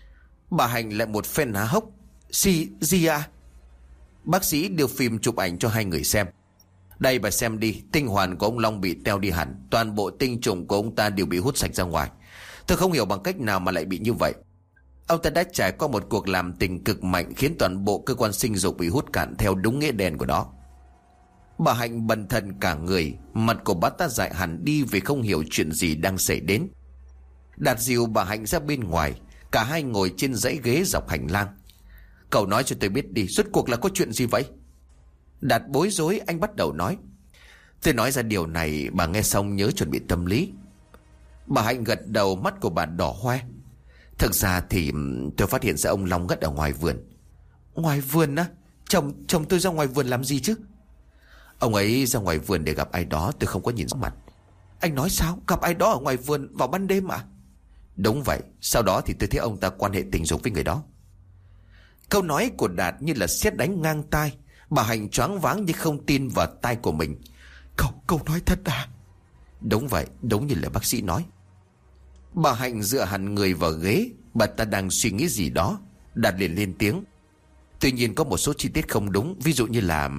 Bà Hạnh lại một phen há hốc. Gì, gì à? Bác sĩ đưa phim chụp ảnh cho hai người xem. Đây bà xem đi, tinh hoàn của ông Long bị teo đi hẳn, toàn bộ tinh trùng của ông ta đều bị hút sạch ra ngoài. Tôi không hiểu bằng cách nào mà lại bị như vậy. Ông ta đã trải qua một cuộc làm tình cực mạnh, khiến toàn bộ cơ quan sinh dục bị hút cạn theo đúng nghĩa đen của nó. Bà Hạnh bần thần cả người, mặt của bà ta dại hẳn đi vì không hiểu chuyện gì đang xảy đến. Đạt dìu bà Hạnh ra bên ngoài. Cả hai ngồi trên dãy ghế dọc hành lang. Cậu nói cho tôi biết đi, rốt cuộc là có chuyện gì vậy? Đạt bối rối, anh bắt đầu nói. Tôi nói ra điều này, bà nghe xong nhớ chuẩn bị tâm lý. Bà Hạnh gật đầu, mắt của bà đỏ hoe. Thực ra thì tôi phát hiện ra ông Long ngất ở ngoài vườn. Ngoài vườn á? Chồng, chồng tôi ra ngoài vườn làm gì chứ? Ông ấy ra ngoài vườn để gặp ai đó, tôi không có nhìn rõ mặt. Anh nói sao? Gặp ai đó ở ngoài vườn vào ban đêm à? Đúng vậy, sau đó thì tôi thấy ông ta quan hệ tình dục với người đó. Câu nói của Đạt như là sét đánh ngang tai. Bà Hạnh choáng váng như không tin vào tai của mình. Cậu, cậu nói thật à? Đúng vậy, đúng như là bác sĩ nói. Bà Hạnh dựa hẳn người vào ghế. Bà ta đang suy nghĩ gì đó. Đạt liền lên tiếng. Tuy nhiên có một số chi tiết không đúng. Ví dụ như là...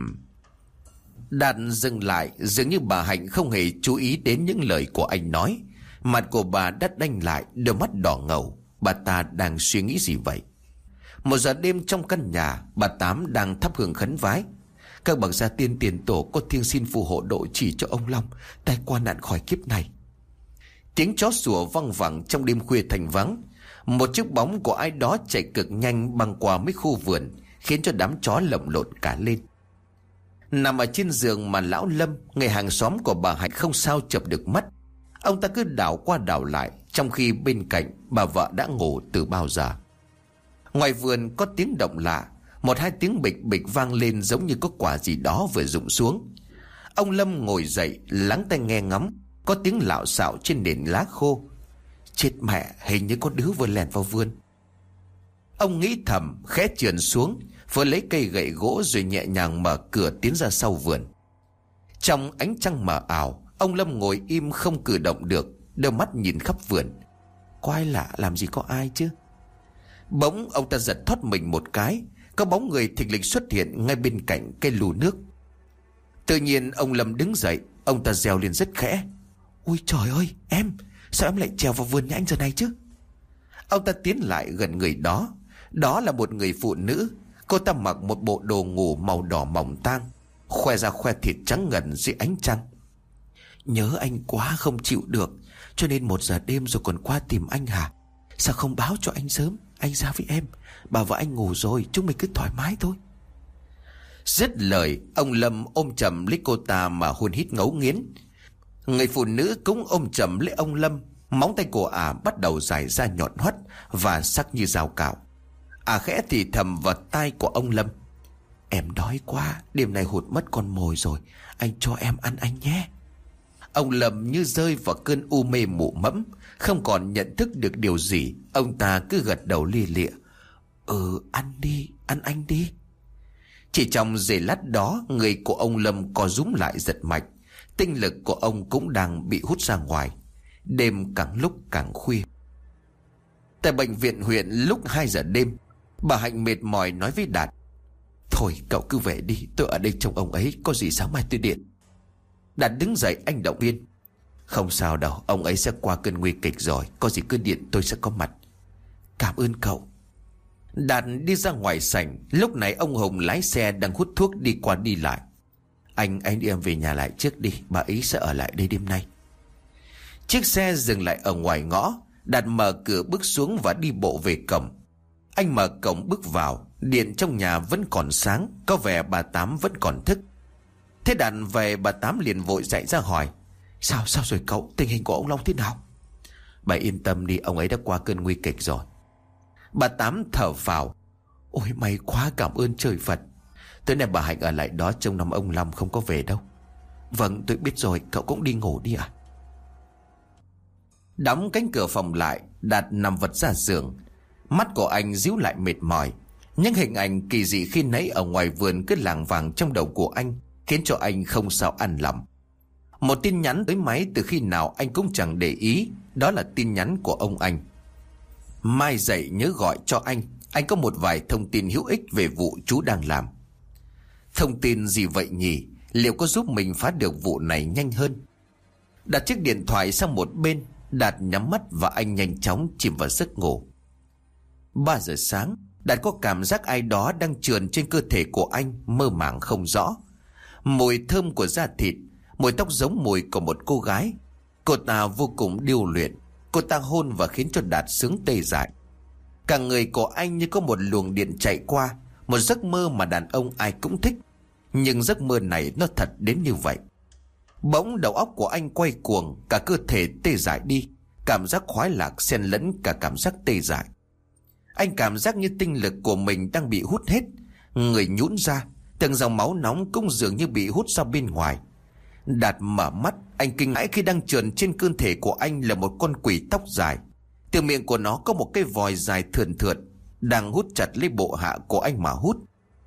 Đạt dừng lại, dường như bà Hạnh không hề chú ý đến những lời của anh nói. Mặt của bà đắt đanh lại, đôi mắt đỏ ngầu. Bà ta đang suy nghĩ gì vậy? Một giờ đêm trong căn nhà, bà Tám đang thắp hương khấn vái. Các bậc gia tiên tiền tổ có thiêng xin phù hộ độ chỉ cho ông Long tai qua nạn khỏi kiếp này. Tiếng chó sủa văng vẳng trong đêm khuya thành vắng. Một chiếc bóng của ai đó chạy cực nhanh băng qua mấy khu vườn, khiến cho đám chó lồng lộn cả lên. Nằm ở trên giường mà lão Lâm, người hàng xóm của bà Hạnh, không sao chập được mắt. Ông ta cứ đảo qua đảo lại, trong khi bên cạnh bà vợ đã ngủ từ bao giờ. Ngoài vườn có tiếng động lạ. Một hai tiếng bịch bịch vang lên, giống như có quả gì đó vừa rụng xuống. Ông Lâm ngồi dậy, lắng tai nghe ngắm. Có tiếng lạo xạo trên nền lá khô. Chết mẹ, hình như có đứa vừa lèn vào vườn. Ông nghĩ thầm, khẽ trườn xuống, vừa lấy cây gậy gỗ rồi nhẹ nhàng mở cửa tiến ra sau vườn. Trong ánh trăng mờ ảo, ông Lâm ngồi im không cử động được, đôi mắt nhìn khắp vườn. có ai lạ, làm gì có ai chứ. Bỗng ông ta giật thoát mình một cái, có bóng người thình lình xuất hiện ngay bên cạnh cây lù nước. Tự nhiên ông Lâm đứng dậy, ông ta reo lên rất khẽ: Ôi trời ơi, em, sao em lại trèo vào vườn nhà anh giờ này chứ? Ông ta tiến lại gần người đó. Đó là một người phụ nữ. Cô ta mặc một bộ đồ ngủ màu đỏ mỏng tang, khoe ra khoe thịt trắng ngần dưới ánh trăng. Nhớ anh quá không chịu được, cho nên một giờ đêm rồi còn qua tìm anh hả? Sao không báo cho anh sớm? Anh ra với em, bà vợ anh ngủ rồi, chúng mình cứ thoải mái thôi. Dứt lời, ông Lâm ôm chầm lấy cô ta mà hôn hít ngấu nghiến. Người phụ nữ cũng ôm chầm lấy ông Lâm. Móng tay của ả à bắt đầu dài ra nhọn hoắt và sắc như dao cạo. Ả à khẽ thì thầm vào tai của ông Lâm: Em đói quá, đêm nay hụt mất con mồi rồi, anh cho em ăn anh nhé. Ông Lâm như rơi vào cơn u mê mụ mẫm, không còn nhận thức được điều gì. Ông ta cứ gật đầu lia lịa: Ừ, ăn đi, ăn anh đi. Chỉ trong giây lát đó, người của ông Lâm co rúm lại giật mạch. Tinh lực của ông cũng đang bị hút ra ngoài. Đêm càng lúc càng khuya. Tại bệnh viện huyện lúc hai giờ đêm, bà Hạnh mệt mỏi nói với Đạt: Thôi cậu cứ về đi, tôi ở đây trông ông ấy, có gì sáng mai tôi điện. Đạt đứng dậy, anh động viên: Không sao đâu, ông ấy sẽ qua cơn nguy kịch rồi, có gì cứ điện tôi sẽ có mặt. Cảm ơn cậu. Đạt đi ra ngoài sảnh. Lúc này ông Hùng lái xe đang hút thuốc đi qua đi lại. Anh, anh đi em về nhà lại trước đi, bà ấy sẽ ở lại đây đêm nay. Chiếc xe dừng lại ở ngoài ngõ. Đạt mở cửa bước xuống và đi bộ về cổng. Anh mở cổng bước vào. Điện trong nhà vẫn còn sáng, có vẻ bà Tám vẫn còn thức. Thế Đạt về, bà Tám liền vội dậy ra hỏi: Sao, sao rồi cậu, tình hình của ông Long thế nào? Bà yên tâm đi, ông ấy đã qua cơn nguy kịch rồi. Bà Tám thở phào: Ôi may quá, cảm ơn trời Phật. Tối nay bà Hạnh ở lại đó trông nom ông Long, không có về đâu. Vâng, tôi biết rồi, cậu cũng đi ngủ đi ạ. Đóng cánh cửa phòng lại, Đạt nằm vật ra giường. Mắt của anh díu lại mệt mỏi. Những hình ảnh kỳ dị khi nãy ở ngoài vườn cứ lảng vảng trong đầu của anh, khiến cho anh không sao an lòng. Một tin nhắn tới máy từ khi nào anh cũng chẳng để ý. Đó là tin nhắn của ông anh: Mai dậy nhớ gọi cho anh, anh có một vài thông tin hữu ích về vụ chú đang làm. Thông tin gì vậy nhỉ? Liệu có giúp mình phá được vụ này nhanh hơn? Đặt chiếc điện thoại sang một bên, Đạt nhắm mắt và anh nhanh chóng chìm vào giấc ngủ. Ba giờ sáng, Đạt có cảm giác ai đó đang trườn trên cơ thể của anh, mơ màng không rõ. Mùi thơm của da thịt, mùi tóc giống mùi của một cô gái. Cô ta vô cùng điêu luyện. Cô ta hôn và khiến cho Đạt sướng tê dại. Cả người của anh như có một luồng điện chạy qua. Một giấc mơ mà đàn ông ai cũng thích. Nhưng giấc mơ này nó thật đến như vậy. Bỗng đầu óc của anh quay cuồng, cả cơ thể tê dại đi. Cảm giác khoái lạc xen lẫn cả cảm giác tê dại. Anh cảm giác như tinh lực của mình đang bị hút hết. Người nhũn ra, từng dòng máu nóng cũng dường như bị hút ra bên ngoài. Đạt mở mắt, anh kinh hãi khi đang trườn trên cơ thể của anh là một con quỷ tóc dài. Từ miệng của nó có một cái vòi dài thườn thượt, đang hút chặt lấy bộ hạ của anh mà hút.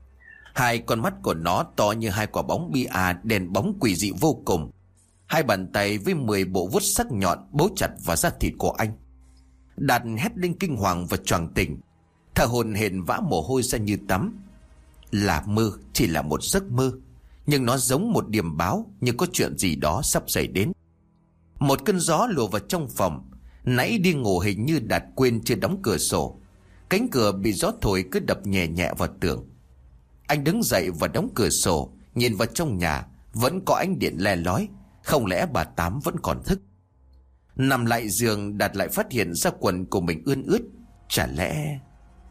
Hai con mắt của nó to như hai quả bóng bia, đèn bóng quỷ dị vô cùng. Hai bàn tay với mười bộ vuốt sắc nhọn bấu chặt vào da thịt của anh. Đạt hét lên kinh hoàng và choàng tỉnh, thở hổn hển vã mồ hôi ra như tắm. Là mơ, chỉ là một giấc mơ, nhưng nó giống một điềm báo như có chuyện gì đó sắp xảy đến. Một cơn gió lùa vào trong phòng. Nãy đi ngủ hình như Đạt quên chưa đóng cửa sổ. Cánh cửa bị gió thổi cứ đập nhẹ nhẹ vào tường. Anh đứng dậy và đóng cửa sổ, nhìn vào trong nhà. Vẫn có ánh điện le lói. Không lẽ bà Tám vẫn còn thức? Nằm lại giường, Đạt lại phát hiện ra quần của mình ươn ướt. Chả lẽ...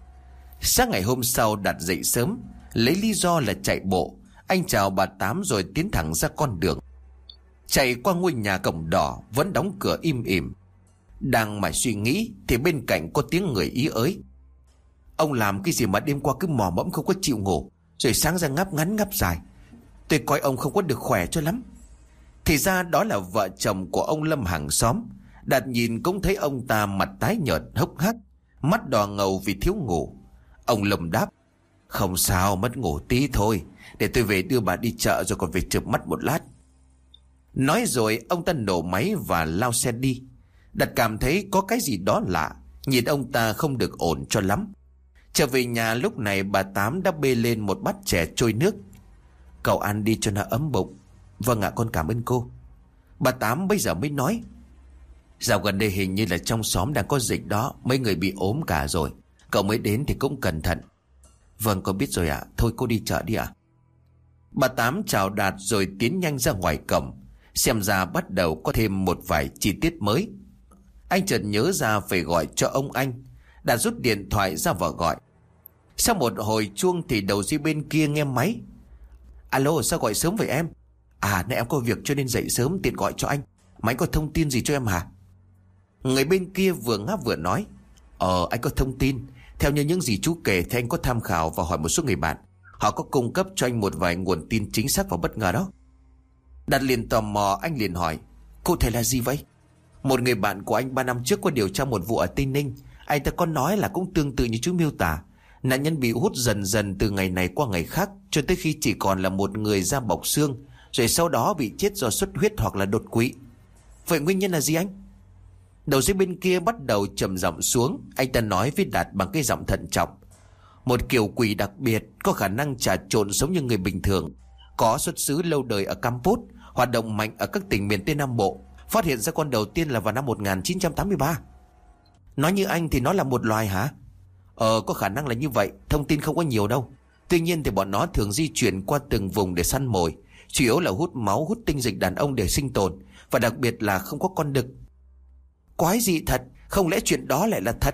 Sáng ngày hôm sau, Đạt dậy sớm, lấy lý do là chạy bộ. Anh chào bà Tám rồi tiến thẳng ra con đường. Chạy qua ngôi nhà cổng đỏ vẫn đóng cửa im ỉm. Đang mải suy nghĩ thì bên cạnh có tiếng người ý ới: Ông làm cái gì mà đêm qua cứ mò mẫm không có chịu ngủ, rồi sáng ra ngáp ngắn ngáp dài. Tôi coi ông không có được khỏe cho lắm. Thì ra đó là vợ chồng của ông Lâm hàng xóm. Đạt nhìn cũng thấy ông ta mặt tái nhợt hốc hác, mắt đỏ ngầu vì thiếu ngủ. Ông Lâm đáp: Không sao, mất ngủ tí thôi, để tôi về đưa bà đi chợ rồi còn về chợp mắt một lát. Nói rồi ông ta nổ máy và lao xe đi. Đạt cảm thấy có cái gì đó lạ, nhìn ông ta không được ổn cho lắm. Trở về nhà lúc này bà Tám đã bê lên một bát chè trôi nước. Cậu ăn đi cho nó ấm bụng. Vâng ạ, con cảm ơn cô. Bà Tám bây giờ mới nói, dạo gần đây hình như là trong xóm đang có dịch đó, mấy người bị ốm cả rồi. Cậu mới đến thì cũng cẩn thận. Vâng, con biết rồi ạ. Thôi cô đi chợ đi ạ. Bà Tám chào Đạt rồi tiến nhanh ra ngoài cổng. Xem ra bắt đầu có thêm một vài chi tiết mới. Anh chợt nhớ ra phải gọi cho ông anh. Đạt rút điện thoại ra và gọi. Sau một hồi chuông thì đầu dây bên kia nghe máy. Alo, sao gọi sớm vậy em? À, nãy em có việc cho nên dậy sớm tiện gọi cho anh. Mà anh có thông tin gì cho em hả? Người bên kia vừa ngáp vừa nói, Ờ, anh có thông tin. Theo như những gì chú kể thì anh có tham khảo và hỏi một số người bạn. Họ có cung cấp cho anh một vài nguồn tin chính xác và bất ngờ đó. Đạt liền tò mò, anh liền hỏi, cụ thể là gì vậy? Một người bạn của anh ba năm trước có điều tra một vụ ở Tây Ninh. Anh ta có nói là cũng tương tự như chú miêu tả. Nạn nhân bị hút dần dần từ ngày này qua ngày khác, cho tới khi chỉ còn là một người da bọc xương, rồi sau đó bị chết do xuất huyết hoặc là đột quỵ. Vậy nguyên nhân là gì anh? Đầu dây bên kia bắt đầu trầm giọng xuống. Anh ta nói với Đạt bằng cái giọng thận trọng, một kiểu quỷ đặc biệt, có khả năng trà trộn giống như người bình thường, có xuất xứ lâu đời ở Campuchia, hoạt động mạnh ở các tỉnh miền Tây Nam Bộ. Phát hiện ra con đầu tiên là vào năm một nghìn chín trăm tám mươi ba. Nói như anh thì nó là một loài hả? Ờ, có khả năng là như vậy. Thông tin không có nhiều đâu. Tuy nhiên thì bọn nó thường di chuyển qua từng vùng để săn mồi, chủ yếu là hút máu, hút tinh dịch đàn ông để sinh tồn, và đặc biệt là không có con đực. Quái dị thật, không lẽ chuyện đó lại là thật?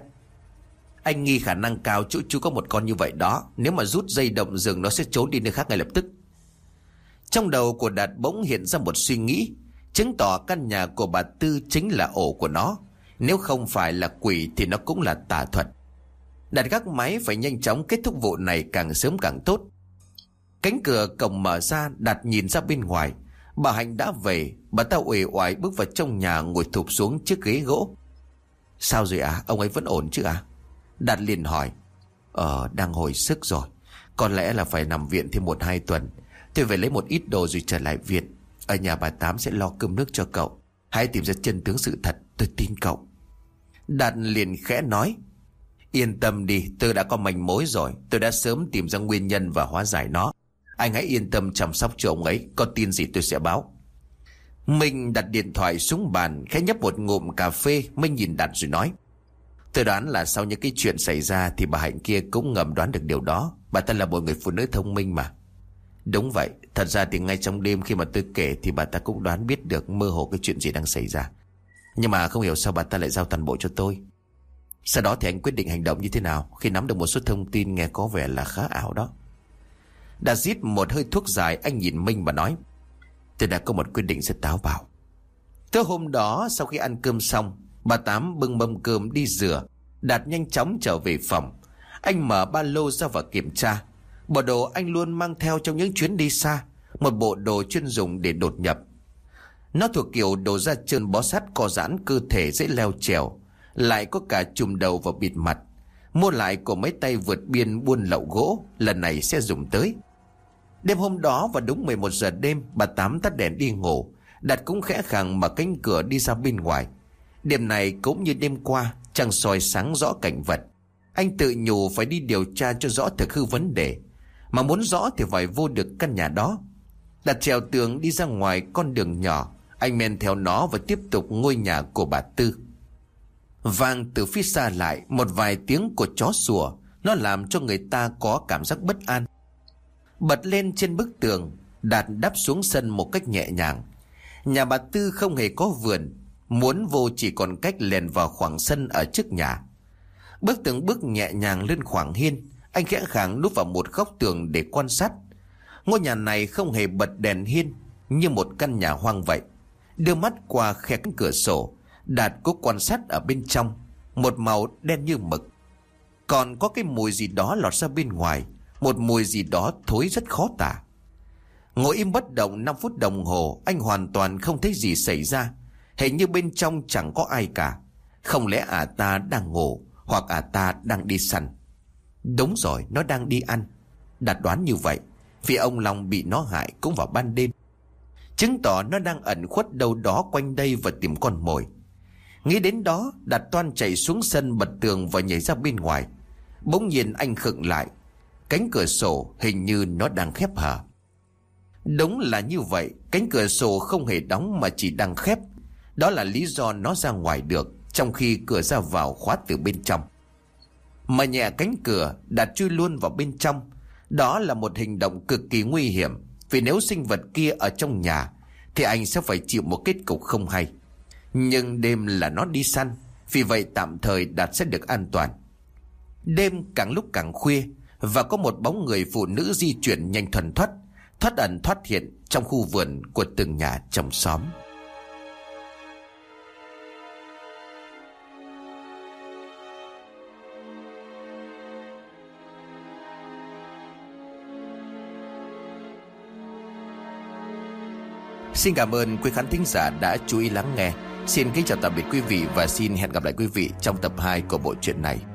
Anh nghi khả năng cao chú chú có một con như vậy đó. Nếu mà rút dây động rừng nó sẽ trốn đi nơi khác ngay lập tức. Trong đầu của Đạt bỗng hiện ra một suy nghĩ, chứng tỏ căn nhà của bà Tư chính là ổ của nó. Nếu không phải là quỷ thì nó cũng là tà thuật. Đạt gác máy phải nhanh chóng kết thúc vụ này càng sớm càng tốt. Cánh cửa cổng mở ra, Đạt nhìn ra bên ngoài. Bà Hạnh đã về. Bà ta uể oải bước vào trong nhà, ngồi thụp xuống chiếc ghế gỗ. Sao rồi à? Ông ấy vẫn ổn chứ à? Đạt liền hỏi. Ờ, đang hồi sức rồi. Có lẽ là phải nằm viện thêm một hai tuần. Tôi phải lấy một ít đồ rồi trở lại viện. Ở nhà bà Tám sẽ lo cơm nước cho cậu. Hãy tìm ra chân tướng sự thật, tôi tin cậu. Đạt liền khẽ nói. Yên tâm đi, tôi đã có manh mối rồi. Tôi đã sớm tìm ra nguyên nhân và hóa giải nó. Anh hãy yên tâm chăm sóc cho ông ấy. Có tin gì tôi sẽ báo. Minh đặt điện thoại xuống bàn, khẽ nhấp một ngụm cà phê. Minh nhìn Đạt rồi nói. Tôi đoán là sau những cái chuyện xảy ra thì bà Hạnh kia cũng ngầm đoán được điều đó. Bà ta là một người phụ nữ thông minh mà. Đúng vậy. Thật ra thì ngay trong đêm khi mà tôi kể thì bà ta cũng đoán biết được mơ hồ cái chuyện gì đang xảy ra. Nhưng mà không hiểu sao bà ta lại giao toàn bộ cho tôi. Sau đó thì anh quyết định hành động như thế nào khi nắm được một số thông tin nghe có vẻ là khá ảo đó. Đã rít một hơi thuốc dài, anh nhìn Minh và nói. Tôi đã có một quyết định rất táo bạo. Tới hôm đó sau khi ăn cơm xong, bà Tám bưng mâm cơm đi rửa. Đạt nhanh chóng trở về phòng. Anh mở ba lô ra và kiểm tra. Bộ đồ anh luôn mang theo trong những chuyến đi xa, một bộ đồ chuyên dùng để đột nhập. Nó thuộc kiểu đồ da trơn bó sát co giãn cơ thể, dễ leo trèo, lại có cả trùm đầu và bịt mặt. Mua lại của mấy tay vượt biên buôn lậu gỗ, lần này sẽ dùng tới. Đêm hôm đó vào đúng mười một giờ đêm, bà Tám tắt đèn đi ngủ. Đạt cũng khẽ khàng mở cánh cửa đi ra bên ngoài. Đêm này cũng như đêm qua, trăng soi sáng rõ cảnh vật. Anh tự nhủ phải đi điều tra cho rõ thực hư vấn đề. Mà muốn rõ thì phải vô được căn nhà đó. Đạt trèo tường đi ra ngoài con đường nhỏ. Anh men theo nó và tiếp tục ngôi nhà của bà Tư. Vang từ phía xa lại một vài tiếng của chó sủa. Nó làm cho người ta có cảm giác bất an. Bật lên trên bức tường, Đạt đáp xuống sân một cách nhẹ nhàng. Nhà bà Tư không hề có vườn. Muốn vô chỉ còn cách lèn vào khoảng sân ở trước nhà. Bước từng bước nhẹ nhàng lên khoảng hiên, anh khẽ khàng núp vào một góc tường để quan sát. Ngôi nhà này không hề bật đèn hiên, như một căn nhà hoang vậy. Đưa mắt qua khe cánh cửa sổ, Đạt cố quan sát ở bên trong. Một màu đen như mực. Còn có cái mùi gì đó lọt ra bên ngoài. Một mùi gì đó thối rất khó tả. Ngồi im bất động năm phút đồng hồ, anh hoàn toàn không thấy gì xảy ra. Hình như bên trong chẳng có ai cả. Không lẽ ả ta đang ngủ, hoặc ả ta đang đi săn? Đúng rồi, nó đang đi ăn. Đạt đoán như vậy, vì ông Long bị nó hại cũng vào ban đêm, chứng tỏ nó đang ẩn khuất đâu đó quanh đây và tìm con mồi. Nghĩ đến đó, Đạt toan chạy xuống sân bật tường và nhảy ra bên ngoài. Bỗng nhiên anh khựng lại. Cánh cửa sổ hình như nó đang khép hờ. Đúng là như vậy, cánh cửa sổ không hề đóng mà chỉ đang khép. Đó là lý do nó ra ngoài được, trong khi cửa ra vào khóa từ bên trong. Mở nhẹ cánh cửa, Đạt chui luôn vào bên trong. Đó là một hành động cực kỳ nguy hiểm, vì nếu sinh vật kia ở trong nhà thì anh sẽ phải chịu một kết cục không hay. Nhưng đêm là nó đi săn, vì vậy tạm thời Đạt sẽ được an toàn. Đêm càng lúc càng khuya, và có một bóng người phụ nữ di chuyển nhanh thuần thoát, thoát ẩn thoát hiện trong khu vườn của từng nhà trong xóm. Xin cảm ơn quý khán thính giả đã chú ý lắng nghe. Xin kính chào tạm biệt quý vị và xin hẹn gặp lại quý vị trong tập hai của bộ truyện này.